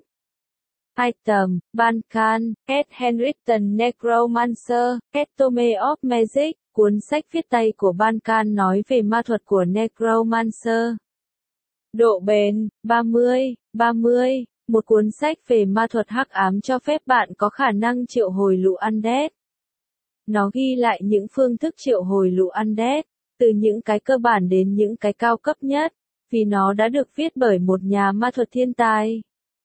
Item, Bankan, Ed Henriton Necromancer, Epitome of Magic, cuốn sách viết tay của Bankan nói về ma thuật của Necromancer. Độ bền, ba mươi, ba mươi, một cuốn sách về ma thuật hắc ám cho phép bạn có khả năng triệu hồi lũ undead. Nó ghi lại những phương thức triệu hồi lũ undead, từ những cái cơ bản đến những cái cao cấp nhất, vì nó đã được viết bởi một nhà ma thuật thiên tài.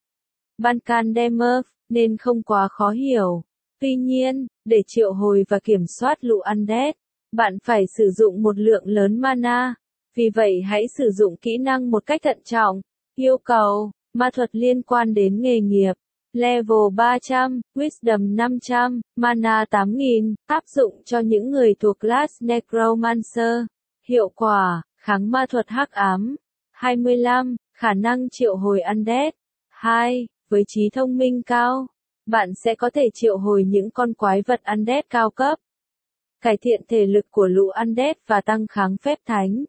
Bankan Demuth, nên không quá khó hiểu. Tuy nhiên, để triệu hồi và kiểm soát lũ undead, bạn phải sử dụng một lượng lớn mana. Vì vậy hãy sử dụng kỹ năng một cách thận trọng. Yêu cầu, ma thuật liên quan đến nghề nghiệp. Level ba trăm, Wisdom năm trăm, Mana tám nghìn, áp dụng cho những người thuộc class Necromancer. Hiệu quả, kháng ma thuật hắc ám. hai mươi lăm, khả năng triệu hồi undead. hai. Với trí thông minh cao, bạn sẽ có thể triệu hồi những con quái vật undead cao cấp. Cải thiện thể lực của lũ undead và tăng kháng phép thánh.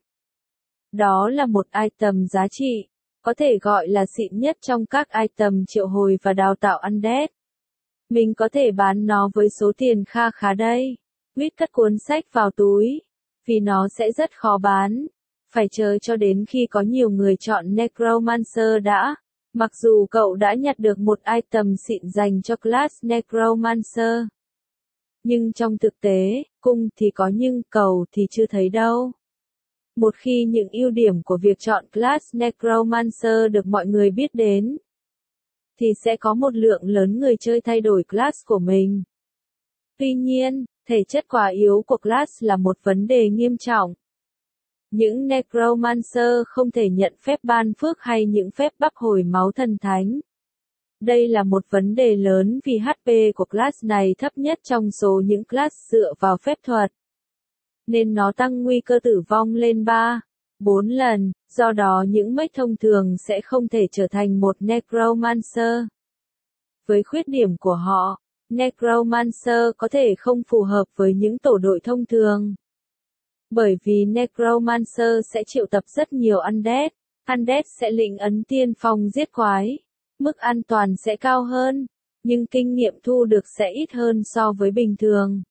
Đó là một item giá trị, có thể gọi là xịn nhất trong các item triệu hồi và đào tạo undead. Mình có thể bán nó với số tiền kha khá đây. Quýt cất cuốn sách vào túi, vì nó sẽ rất khó bán. Phải chờ cho đến khi có nhiều người chọn Necromancer đã. Mặc dù cậu đã nhặt được một item xịn dành cho class Necromancer. Nhưng trong thực tế, cung thì có nhưng cầu thì chưa thấy đâu. Một khi những ưu điểm của việc chọn class Necromancer được mọi người biết đến, thì sẽ có một lượng lớn người chơi thay đổi class của mình. Tuy nhiên, thể chất quá yếu của class là một vấn đề nghiêm trọng. Những Necromancer không thể nhận phép ban phước hay những phép bắp hồi máu thần thánh. Đây là một vấn đề lớn vì hát pê của class này thấp nhất trong số những class dựa vào phép thuật. Nên nó tăng nguy cơ tử vong lên ba, bốn lần, do đó những mech thông thường sẽ không thể trở thành một Necromancer. Với khuyết điểm của họ, Necromancer có thể không phù hợp với những tổ đội thông thường. Bởi vì Necromancer sẽ triệu tập rất nhiều Undead, Undead sẽ lĩnh ấn tiên phong giết quái. Mức an toàn sẽ cao hơn, nhưng kinh nghiệm thu được sẽ ít hơn so với bình thường.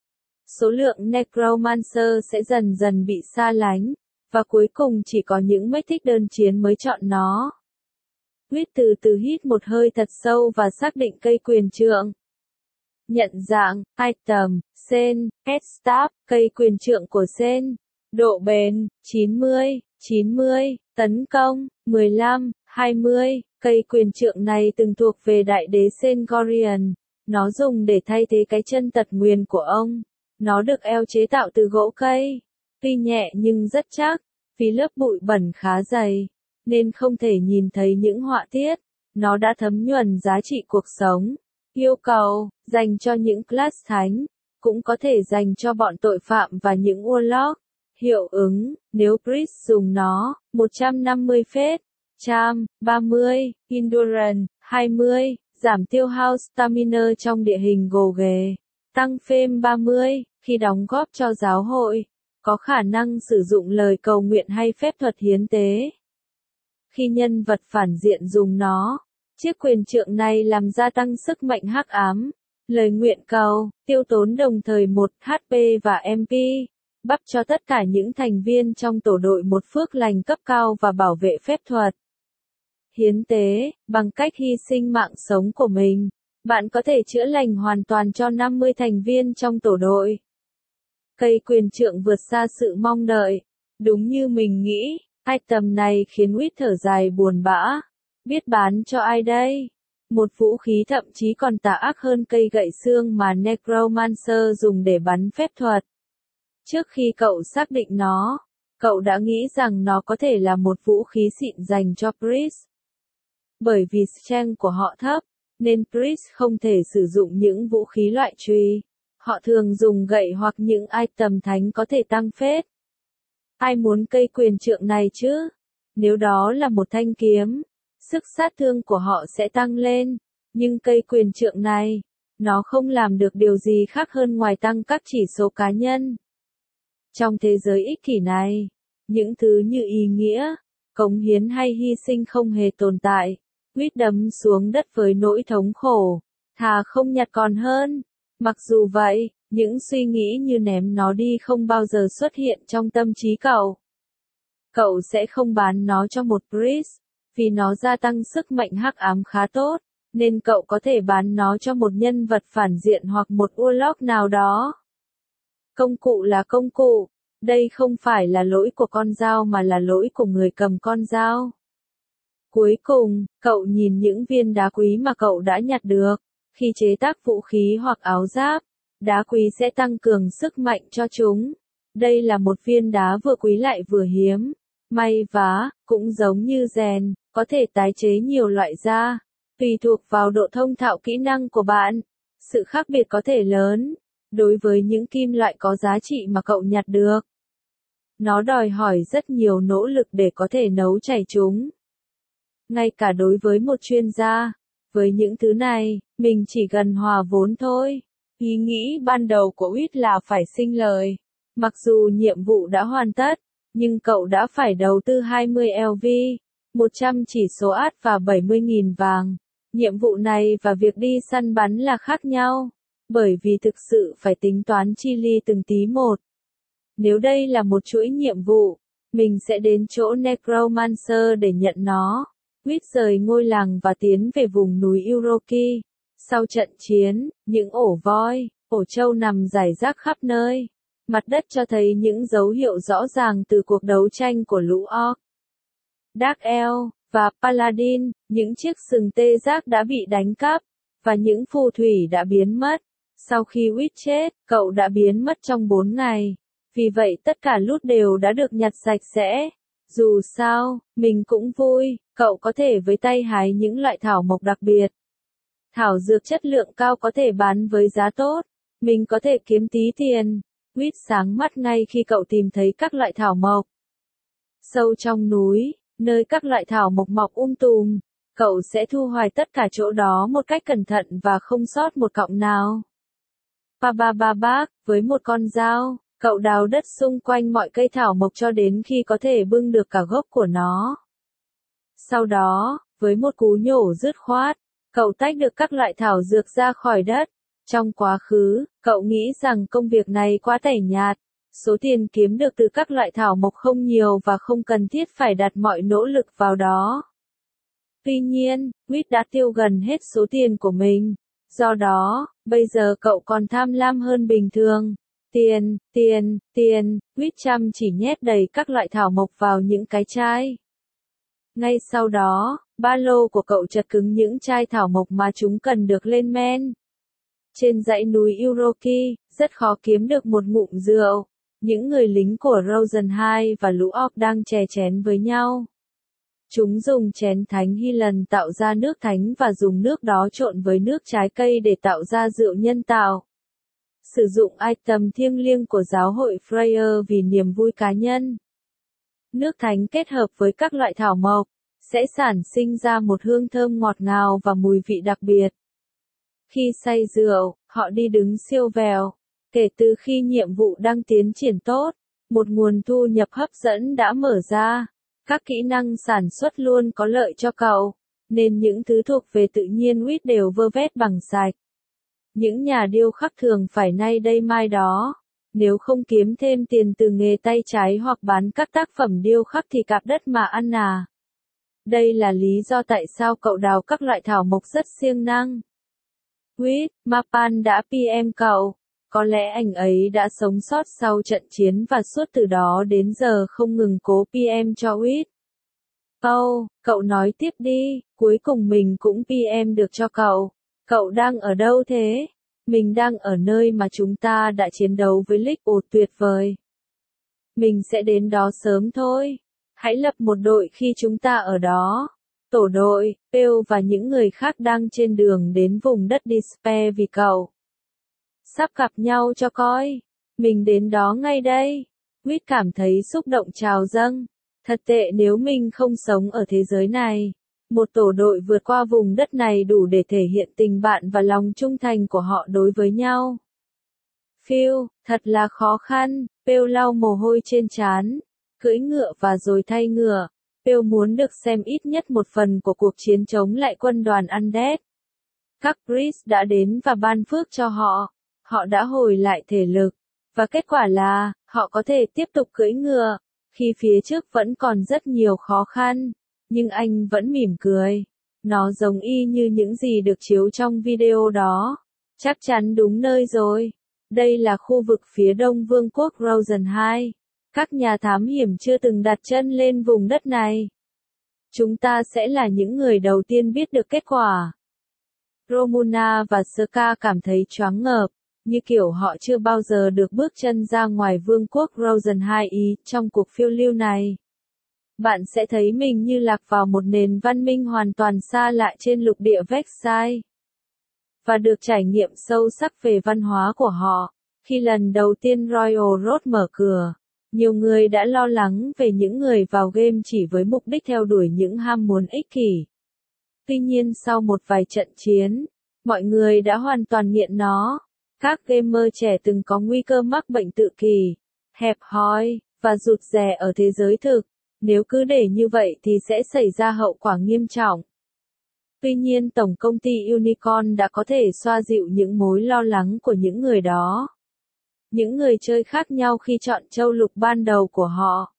Số lượng Necromancer sẽ dần dần bị xa lánh, và cuối cùng chỉ có những mech thích đơn chiến mới chọn nó. Huyết từ từ hít một hơi thật sâu và xác định cây quyền trượng. Nhận dạng, item, sen, headstaff, cây quyền trượng của sen. Độ bền, chín mươi, chín mươi, tấn công, mười lăm, hai mươi. Cây quyền trượng này từng thuộc về đại đế Sengorian. Nó dùng để thay thế cái chân tật nguyền của ông. Nó được eo chế tạo từ gỗ cây. Tuy nhẹ nhưng rất chắc, vì lớp bụi bẩn khá dày, nên không thể nhìn thấy những họa tiết. Nó đã thấm nhuần giá trị cuộc sống. Yêu cầu, dành cho những class thánh, cũng có thể dành cho bọn tội phạm và những warlock. Hiệu ứng, nếu priest dùng nó, một trăm năm mươi phết, Charm, ba mươi, Endurance, hai mươi, giảm tiêu hao stamina trong địa hình gồ ghề, tăng fame ba mươi, khi đóng góp cho giáo hội, có khả năng sử dụng lời cầu nguyện hay phép thuật hiến tế. Khi nhân vật phản diện dùng nó, chiếc quyền trượng này làm gia tăng sức mạnh hắc ám, lời nguyện cầu, tiêu tốn đồng thời một hát pê và em pê, bắp cho tất cả những thành viên trong tổ đội một phước lành cấp cao và bảo vệ phép thuật. Hiến tế, bằng cách hy sinh mạng sống của mình, bạn có thể chữa lành hoàn toàn cho năm mươi thành viên trong tổ đội. Cây quyền trượng vượt xa sự mong đợi. Đúng như mình nghĩ, item này khiến Wit thở dài buồn bã. Biết bán cho ai đây? Một vũ khí thậm chí còn tà ác hơn cây gậy xương mà Necromancer dùng để bắn phép thuật. Trước khi cậu xác định nó, cậu đã nghĩ rằng nó có thể là một vũ khí xịn dành cho priest. Bởi vì strength của họ thấp, nên priest không thể sử dụng những vũ khí loại chùy. Họ thường dùng gậy hoặc những item thánh có thể tăng phết. Ai muốn cây quyền trượng này chứ? Nếu đó là một thanh kiếm, sức sát thương của họ sẽ tăng lên. Nhưng cây quyền trượng này, nó không làm được điều gì khác hơn ngoài tăng các chỉ số cá nhân. Trong thế giới ích kỷ này, những thứ như ý nghĩa, cống hiến hay hy sinh không hề tồn tại. Quýt đấm xuống đất với nỗi thống khổ, thà không nhặt còn hơn. Mặc dù vậy, những suy nghĩ như ném nó đi không bao giờ xuất hiện trong tâm trí cậu. Cậu sẽ không bán nó cho một priest, vì nó gia tăng sức mạnh hắc ám khá tốt, nên cậu có thể bán nó cho một nhân vật phản diện hoặc một warlock nào đó. Công cụ là công cụ, đây không phải là lỗi của con dao mà là lỗi của người cầm con dao. Cuối cùng, cậu nhìn những viên đá quý mà cậu đã nhặt được. Khi chế tác vũ khí hoặc áo giáp, đá quý sẽ tăng cường sức mạnh cho chúng. Đây là một viên đá vừa quý lại vừa hiếm. May vá, cũng giống như rèn, có thể tái chế nhiều loại da. Tùy thuộc vào độ thông thạo kỹ năng của bạn, sự khác biệt có thể lớn. Đối với những kim loại có giá trị mà cậu nhặt được, nó đòi hỏi rất nhiều nỗ lực để có thể nấu chảy chúng. Ngay cả đối với một chuyên gia, với những thứ này, mình chỉ cần hòa vốn thôi. Ý nghĩ ban đầu của Wit là phải sinh lời. Mặc dù nhiệm vụ đã hoàn tất, nhưng cậu đã phải đầu tư hai mươi L V, một trăm chỉ số át và bảy mươi nghìn vàng. Nhiệm vụ này và việc đi săn bắn là khác nhau, bởi vì thực sự phải tính toán chi li từng tí một. Nếu đây là một chuỗi nhiệm vụ, mình sẽ đến chỗ Necromancer để nhận nó. Quýt rời ngôi làng và tiến về vùng núi Uroki. Sau trận chiến, những ổ voi, ổ trâu nằm rải rác khắp nơi. Mặt đất cho thấy những dấu hiệu rõ ràng từ cuộc đấu tranh của lũ orc. Dark Elf và Paladin, những chiếc sừng tê giác đã bị đánh cắp, và những phù thủy đã biến mất. Sau khi Wit chết, cậu đã biến mất trong bốn ngày. Vì vậy tất cả loot đều đã được nhặt sạch sẽ. Dù sao, mình cũng vui, cậu có thể với tay hái những loại thảo mộc đặc biệt. Thảo dược chất lượng cao có thể bán với giá tốt. Mình có thể kiếm tí tiền. Quýt sáng mắt ngay khi cậu tìm thấy các loại thảo mộc. Sâu trong núi, nơi các loại thảo mộc mọc um tùm, cậu sẽ thu hoài tất cả chỗ đó một cách cẩn thận và không sót một cọng nào. Ba ba ba bác, với một con dao, cậu đào đất xung quanh mọi cây thảo mộc cho đến khi có thể bưng được cả gốc của nó. Sau đó, với một cú nhổ dứt khoát, cậu tách được các loại thảo dược ra khỏi đất. Trong quá khứ, cậu nghĩ rằng công việc này quá tẻ nhạt. Số tiền kiếm được từ các loại thảo mộc không nhiều và không cần thiết phải đặt mọi nỗ lực vào đó. Tuy nhiên, Quýt đã tiêu gần hết số tiền của mình. Do đó, bây giờ cậu còn tham lam hơn bình thường. Tiền, tiền, tiền, Quýt chăm chỉ nhét đầy các loại thảo mộc vào những cái chai. Ngay sau đó, ba lô của cậu chật cứng những chai thảo mộc mà chúng cần được lên men. Trên dãy núi Uroki, rất khó kiếm được một ngụm rượu. Những người lính của Rosen hai và lũ orc đang chè chén với nhau. Chúng dùng chén thánh hy lần tạo ra nước thánh và dùng nước đó trộn với nước trái cây để tạo ra rượu nhân tạo. Sử dụng item thiêng liêng của giáo hội Freyr vì niềm vui cá nhân. Nước thánh kết hợp với các loại thảo mộc, sẽ sản sinh ra một hương thơm ngọt ngào và mùi vị đặc biệt. Khi say rượu, họ đi đứng siêu vẹo. Kể từ khi nhiệm vụ đang tiến triển tốt, một nguồn thu nhập hấp dẫn đã mở ra. Các kỹ năng sản xuất luôn có lợi cho cậu, nên những thứ thuộc về tự nhiên Quýt đều vơ vét bằng sạch. Những nhà điêu khắc thường phải nay đây mai đó. Nếu không kiếm thêm tiền từ nghề tay trái hoặc bán các tác phẩm điêu khắc thì cạp đất mà ăn à. Đây là lý do tại sao cậu đào các loại thảo mộc rất siêng năng. Quýt, Mapan đã pê em cậu. Có lẽ anh ấy đã sống sót sau trận chiến và suốt từ đó đến giờ không ngừng cố pê em cho Quýt. Câu, cậu nói tiếp đi, cuối cùng mình cũng pê em được cho cậu. Cậu đang ở đâu thế? Mình đang ở nơi mà chúng ta đã chiến đấu với Lick. Ồ tuyệt vời. Mình sẽ đến đó sớm thôi. Hãy lập một đội khi chúng ta ở đó. Tổ đội, Pale và những người khác đang trên đường đến vùng đất Despair vì cậu. Sắp gặp nhau cho coi. Mình đến đó ngay đây. Quýt cảm thấy xúc động trào dâng. Thật tệ nếu mình không sống ở thế giới này. Một tổ đội vượt qua vùng đất này đủ để thể hiện tình bạn và lòng trung thành của họ đối với nhau. Phil, thật là khó khăn. Pale lau mồ hôi trên trán. Cưỡi ngựa và rồi thay ngựa. Pale muốn được xem ít nhất một phần của cuộc chiến chống lại quân đoàn Undead. Các priest đã đến và ban phước cho họ. Họ đã hồi lại thể lực. Và kết quả là, họ có thể tiếp tục cưỡi ngựa. Khi phía trước vẫn còn rất nhiều khó khăn. Nhưng anh vẫn mỉm cười. Nó giống y như những gì được chiếu trong video đó. Chắc chắn đúng nơi rồi. Đây là khu vực phía đông vương quốc Rosen hai. Các nhà thám hiểm chưa từng đặt chân lên vùng đất này. Chúng ta sẽ là những người đầu tiên biết được kết quả. Romuna và Ska cảm thấy choáng ngợp, như kiểu họ chưa bao giờ được bước chân ra ngoài vương quốc Rosen hai ý trong cuộc phiêu lưu này. Bạn sẽ thấy mình như lạc vào một nền văn minh hoàn toàn xa lạ trên lục địa Vexai. Và được trải nghiệm sâu sắc về văn hóa của họ. Khi lần đầu tiên Royal Road mở cửa, nhiều người đã lo lắng về những người vào game chỉ với mục đích theo đuổi những ham muốn ích kỷ. Tuy nhiên sau một vài trận chiến, mọi người đã hoàn toàn nghiện nó. Các gamer trẻ từng có nguy cơ mắc bệnh tự kỷ, hẹp hòi, và rụt rè ở thế giới thực. Nếu cứ để như vậy thì sẽ xảy ra hậu quả nghiêm trọng. Tuy nhiên tổng công ty Unicorn đã có thể xoa dịu những mối lo lắng của những người đó. Những người chơi khác nhau khi chọn châu lục ban đầu của họ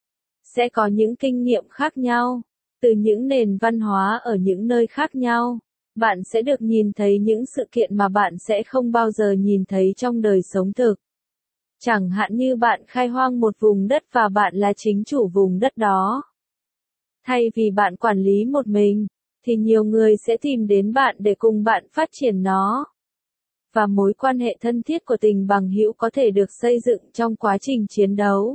sẽ có những kinh nghiệm khác nhau. Từ những nền văn hóa ở những nơi khác nhau, bạn sẽ được nhìn thấy những sự kiện mà bạn sẽ không bao giờ nhìn thấy trong đời sống thực. Chẳng hạn như bạn khai hoang một vùng đất và bạn là chính chủ vùng đất đó. Thay vì bạn quản lý một mình, thì nhiều người sẽ tìm đến bạn để cùng bạn phát triển nó. và mối quan hệ thân thiết của tình bằng hữu có thể được xây dựng trong quá trình chiến đấu.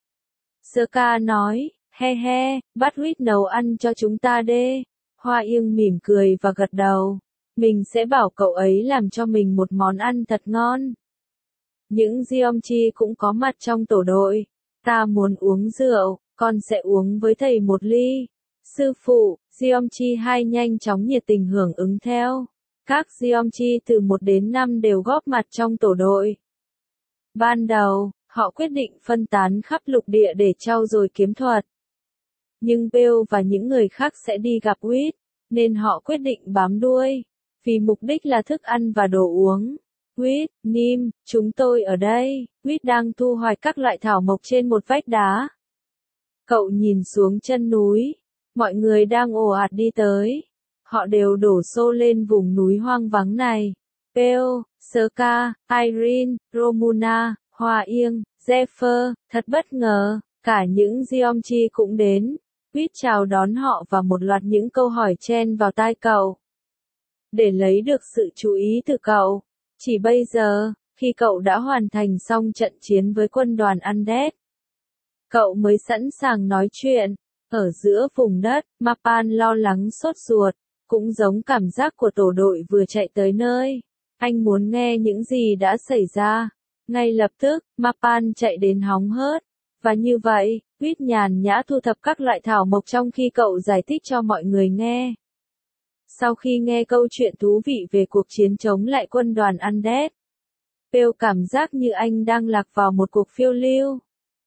Sơ-ca nói, he he, bắt Reed nấu ăn cho chúng ta đê. Hoa Yên mỉm cười và gật đầu. Mình sẽ bảo cậu ấy làm cho mình một món ăn thật ngon. Những Jeongchi cũng có mặt trong tổ đội. Ta muốn uống rượu, con sẽ uống với thầy một ly. Sư phụ, Jeongchi hai nhanh chóng nhiệt tình hưởng ứng theo. Các Jeongchi từ một đến năm đều góp mặt trong tổ đội. Ban đầu, họ quyết định phân tán khắp lục địa để trau dồi kiếm thuật. Nhưng Bill và những người khác sẽ đi gặp Reed, nên họ quyết định bám đuôi, vì mục đích là thức ăn và đồ uống. Reed, Nim, chúng tôi ở đây. Reed đang thu hoạch các loại thảo mộc trên một vách đá. Cậu nhìn xuống chân núi. Mọi người đang ồ ạt đi tới. Họ đều đổ xô lên vùng núi hoang vắng này. Bill, Sơ-ca, Irene, Romuna, Hoa Yên, Zephyr, thật bất ngờ, cả những Jeongchi cũng đến. Reed chào đón họ và một loạt những câu hỏi chen vào tai cậu. Để lấy được sự chú ý từ cậu, chỉ bây giờ, khi cậu đã hoàn thành xong trận chiến với quân đoàn Undead, cậu mới sẵn sàng nói chuyện. Ở giữa vùng đất, Mapan lo lắng sốt ruột, cũng giống cảm giác của tổ đội vừa chạy tới nơi. Anh muốn nghe những gì đã xảy ra. Ngay lập tức, Mapan chạy đến hóng hớt. Và như vậy, Reed nhàn nhã thu thập các loại thảo mộc trong khi cậu giải thích cho mọi người nghe. Sau khi nghe câu chuyện thú vị về cuộc chiến chống lại quân đoàn Undead, Bill cảm giác như anh đang lạc vào một cuộc phiêu lưu.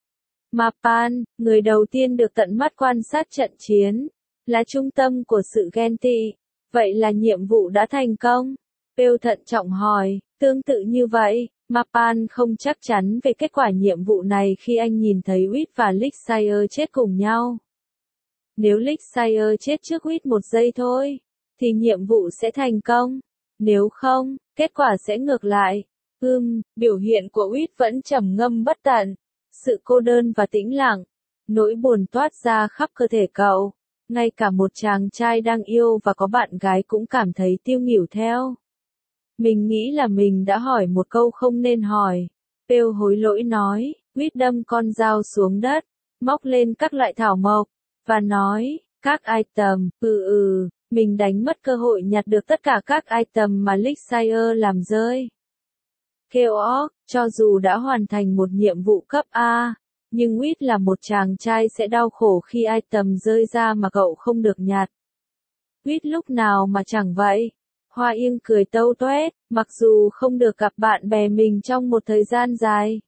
Mapan, người đầu tiên được tận mắt quan sát trận chiến, là trung tâm của sự ghen tị. Vậy là nhiệm vụ đã thành công? Bill thận trọng hỏi. Tương tự như vậy, Mapan không chắc chắn về kết quả nhiệm vụ này khi anh nhìn thấy Reed và Lixire chết cùng nhau. Nếu Lixire chết trước Reed một giây thôi, thì nhiệm vụ sẽ thành công. Nếu không, kết quả sẽ ngược lại. Ừm, biểu hiện của Reed vẫn trầm ngâm bất tận. Sự cô đơn và tĩnh lặng. Nỗi buồn toát ra khắp cơ thể cậu. Ngay cả một chàng trai đang yêu và có bạn gái cũng cảm thấy tiêu nghỉu theo. Mình nghĩ là mình đã hỏi một câu không nên hỏi. Bill hối lỗi nói, Reed đâm con dao xuống đất, móc lên các loại thảo mộc, và nói, các item, ừ ừ, mình đánh mất cơ hội nhặt được tất cả các item mà Lixire làm rơi. Keok, cho dù đã hoàn thành một nhiệm vụ cấp A, nhưng Reed là một chàng trai sẽ đau khổ khi item rơi ra mà cậu không được nhặt. Reed lúc nào mà chẳng vậy. Hoa Yên cười tâu toét, mặc dù không được gặp bạn bè mình trong một thời gian dài.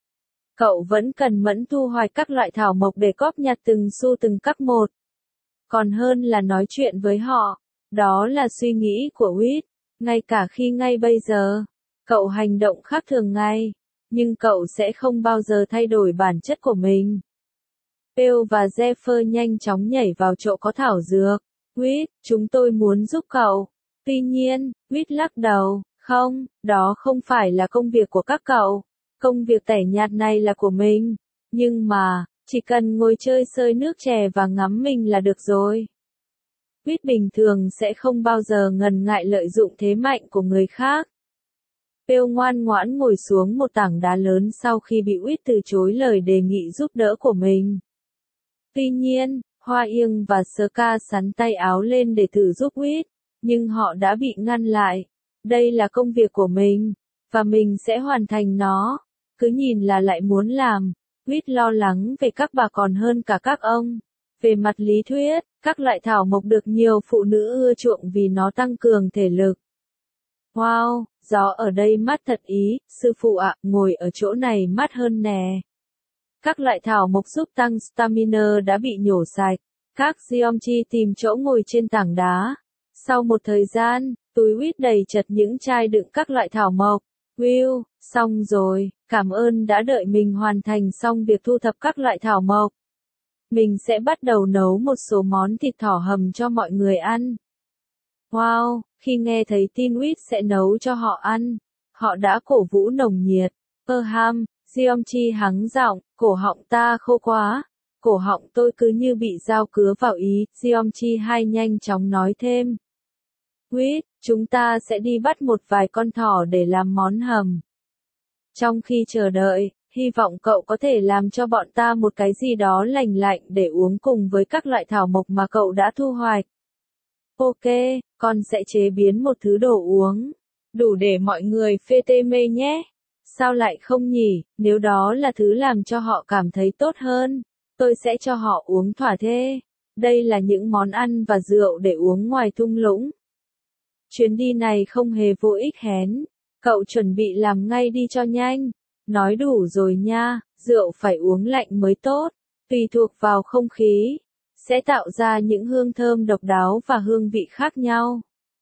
Cậu vẫn cần mẫn thu hoạch các loại thảo mộc để cóp nhặt từng xu từng các một. Còn hơn là nói chuyện với họ. Đó là suy nghĩ của Reed, ngay cả khi ngay bây giờ, cậu hành động khác thường ngày, nhưng cậu sẽ không bao giờ thay đổi bản chất của mình. Bill và Zephyr nhanh chóng nhảy vào chỗ có thảo dược. Reed, chúng tôi muốn giúp cậu. Tuy nhiên, Reed lắc đầu, không, đó không phải là công việc của các cậu. Công việc tẻ nhạt này là của mình. Nhưng mà, chỉ cần ngồi chơi sơi nước chè và ngắm mình là được rồi. Reed bình thường sẽ không bao giờ ngần ngại lợi dụng thế mạnh của người khác. Bill ngoan ngoãn ngồi xuống một tảng đá lớn sau khi bị Reed từ chối lời đề nghị giúp đỡ của mình. Tuy nhiên, Hoa Yên và Sơ-ca sắn tay áo lên để thử giúp Reed, nhưng họ đã bị ngăn lại. Đây là công việc của mình, và mình sẽ hoàn thành nó. Cứ nhìn là lại muốn làm. Reed lo lắng về các bà còn hơn cả các ông. Về mặt lý thuyết, các loại thảo mộc được nhiều phụ nữ ưa chuộng vì nó tăng cường thể lực. Wow, gió ở đây mát thật ý, sư phụ ạ, ngồi ở chỗ này mát hơn nè. Các loại thảo mộc giúp tăng stamina đã bị nhổ sạch. Các Jeongchi tìm chỗ ngồi trên tảng đá. Sau một thời gian, túi Reed đầy chật những chai đựng các loại thảo mộc. Will, xong rồi, cảm ơn đã đợi mình hoàn thành xong việc thu thập các loại thảo mộc. Mình sẽ bắt đầu nấu một số món thịt thỏ hầm cho mọi người ăn. Wow, khi nghe thấy tin Reed sẽ nấu cho họ ăn, họ đã cổ vũ nồng nhiệt. Perham, Jeongchi hắng giọng, cổ họng ta khô quá. Cổ họng tôi cứ như bị dao cứa vào ý, Jeongchi hai nhanh chóng nói thêm. Reed, Chúng ta sẽ đi bắt một vài con thỏ để làm món hầm. Trong khi chờ đợi, hy vọng cậu có thể làm cho bọn ta một cái gì đó lành lạnh để uống cùng với các loại thảo mộc mà cậu đã thu hoạch. Ok, con sẽ chế biến một thứ đồ uống. Đủ để mọi người phê tê mê nhé. Sao lại không nhỉ, nếu đó là thứ làm cho họ cảm thấy tốt hơn, tôi sẽ cho họ uống thỏa thê. Đây là những món ăn và rượu để uống ngoài thung lũng. Chuyến đi này không hề vô ích hén. Cậu chuẩn bị làm ngay đi cho nhanh. Nói đủ rồi nha, rượu phải uống lạnh mới tốt. Tùy thuộc vào không khí, sẽ tạo ra những hương thơm độc đáo và hương vị khác nhau.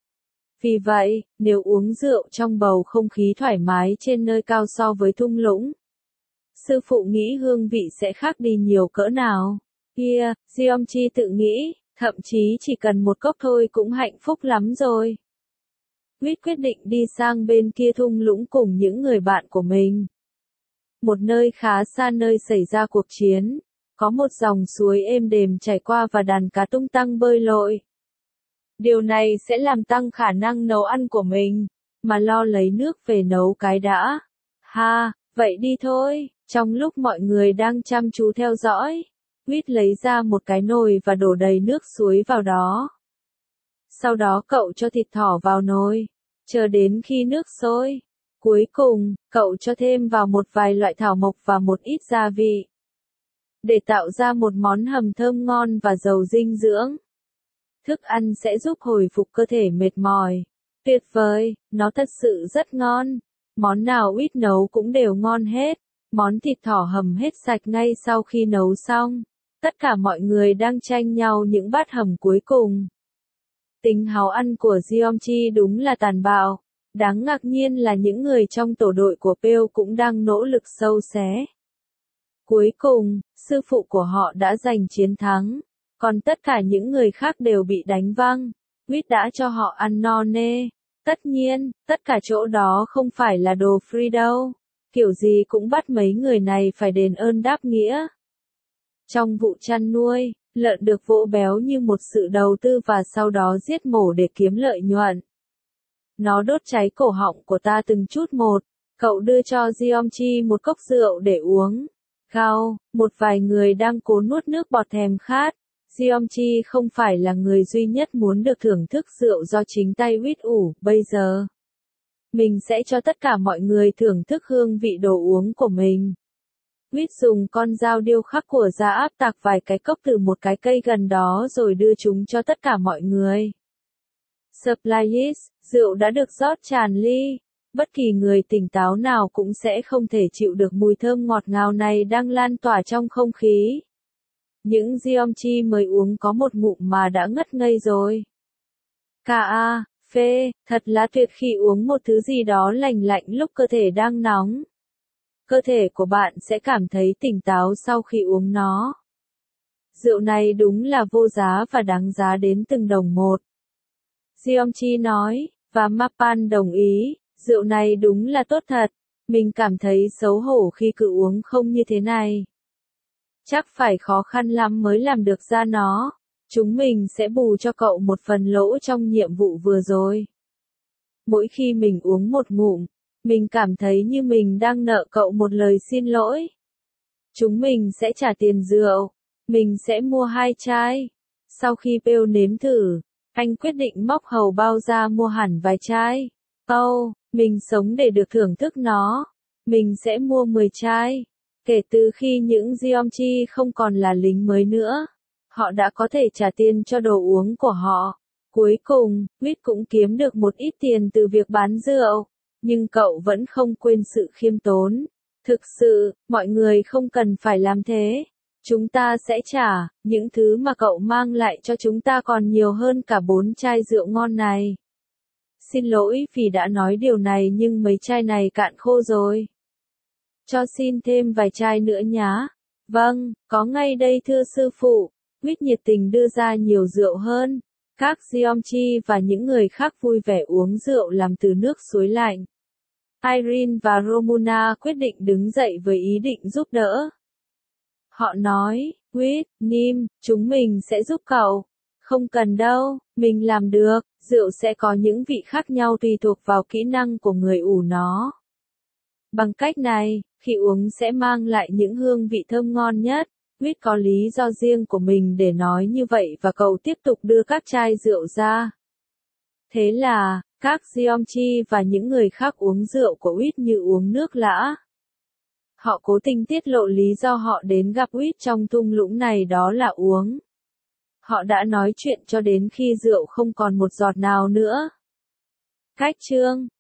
Vì vậy, nếu uống rượu trong bầu không khí thoải mái trên nơi cao so với thung lũng, sư phụ nghĩ hương vị sẽ khác đi nhiều cỡ nào. Kia, Jeongchi tự nghĩ, thậm chí chỉ cần một cốc thôi cũng hạnh phúc lắm rồi. Quýt quyết định đi sang bên kia thung lũng cùng những người bạn của mình. Một nơi khá xa nơi xảy ra cuộc chiến, có một dòng suối êm đềm chảy qua và đàn cá tung tăng bơi lội. Điều này sẽ làm tăng khả năng nấu ăn của mình, mà lo lấy nước về nấu cái đã. Ha, vậy đi thôi. Trong lúc mọi người đang chăm chú theo dõi, Quýt lấy ra một cái nồi và đổ đầy nước suối vào đó. Sau đó cậu cho thịt thỏ vào nồi, chờ đến khi nước sôi. Cuối cùng, cậu cho thêm vào một vài loại thảo mộc và một ít gia vị, để tạo ra một món hầm thơm ngon và giàu dinh dưỡng. Thức ăn sẽ giúp hồi phục cơ thể mệt mỏi. Tuyệt vời, nó thật sự rất ngon. Món nào Quýt nấu cũng đều ngon hết. Món thịt thỏ hầm hết sạch ngay sau khi nấu xong. Tất cả mọi người đang tranh nhau những bát hầm cuối cùng. Tính háo ăn của Jeongchi đúng là tàn bạo. Đáng ngạc nhiên là những người trong tổ đội của Pale cũng đang nỗ lực sâu xé. Cuối cùng, sư phụ của họ đã giành chiến thắng, còn tất cả những người khác đều bị đánh văng. Quýt đã cho họ ăn no nê. Tất nhiên, tất cả chỗ đó không phải là đồ free đâu. Kiểu gì cũng bắt mấy người này phải đền ơn đáp nghĩa. Trong vụ chăn nuôi, lợn được vỗ béo như một sự đầu tư và sau đó giết mổ để kiếm lợi nhuận. Nó đốt cháy cổ họng của ta từng chút một. Cậu đưa cho Jeongchi một cốc rượu để uống. Gao, một vài người đang cố nuốt nước bọt thèm khát. Jeongchi không phải là người duy nhất muốn được thưởng thức rượu do chính tay Quýt ủ. Bây giờ, mình sẽ cho tất cả mọi người thưởng thức hương vị đồ uống của mình. Quýt dùng con dao điêu khắc của Gia Áp tạc vài cái cốc từ một cái cây gần đó rồi đưa chúng cho tất cả mọi người. Supplies, rượu đã được rót tràn ly. Bất kỳ người tỉnh táo nào cũng sẽ không thể chịu được mùi thơm ngọt ngào này đang lan tỏa trong không khí. Những Jeongchi mới uống có một ngụm mà đã ngất ngây rồi. Ca phê, thật là tuyệt khi uống một thứ gì đó lành lạnh lúc cơ thể đang nóng. Cơ thể của bạn sẽ cảm thấy tỉnh táo sau khi uống nó. Rượu này đúng là vô giá và đáng giá đến từng đồng một. Jeongchi nói, và Mapan đồng ý, rượu này đúng là tốt thật. Mình cảm thấy xấu hổ khi cứ uống không như thế này. Chắc phải khó khăn lắm mới làm được ra nó. Chúng mình sẽ bù cho cậu một phần lỗ trong nhiệm vụ vừa rồi. Mỗi khi mình uống một ngụm, mình cảm thấy như mình đang nợ cậu một lời xin lỗi. Chúng mình sẽ trả tiền rượu. Mình sẽ mua hai chai. Sau khi Pale nếm thử, anh quyết định móc hầu bao ra mua hẳn vài chai. Oh, mình sống để được thưởng thức nó. Mình sẽ mua mười chai. Kể từ khi những Jeongchi không còn là lính mới nữa, họ đã có thể trả tiền cho đồ uống của họ. Cuối cùng, Quýt cũng kiếm được một ít tiền từ việc bán rượu. Nhưng cậu vẫn không quên sự khiêm tốn. Thực sự, mọi người không cần phải làm thế. Chúng ta sẽ trả, những thứ mà cậu mang lại cho chúng ta còn nhiều hơn cả bốn chai rượu ngon này. Xin lỗi vì đã nói điều này nhưng mấy chai này cạn khô rồi. Cho xin thêm vài chai nữa nhá. Vâng, có ngay đây thưa sư phụ. Quýt nhiệt tình đưa ra nhiều rượu hơn. Các Jeongchi và những người khác vui vẻ uống rượu làm từ nước suối lạnh. Irene và Romuna quyết định đứng dậy với ý định giúp đỡ. Họ nói, Quýt, Nim, chúng mình sẽ giúp cậu. Không cần đâu, mình làm được, rượu sẽ có những vị khác nhau tùy thuộc vào kỹ năng của người ủ nó. Bằng cách này, khi uống sẽ mang lại những hương vị thơm ngon nhất. Whit có lý do riêng của mình để nói như vậy và cậu tiếp tục đưa các chai rượu ra. Thế là, các Jeomchi và những người khác uống rượu của Whit như uống nước lã. Họ cố tình tiết lộ lý do họ đến gặp Whit trong thung lũng này, đó là uống. Họ đã nói chuyện cho đến khi rượu không còn một giọt nào nữa. Cách chương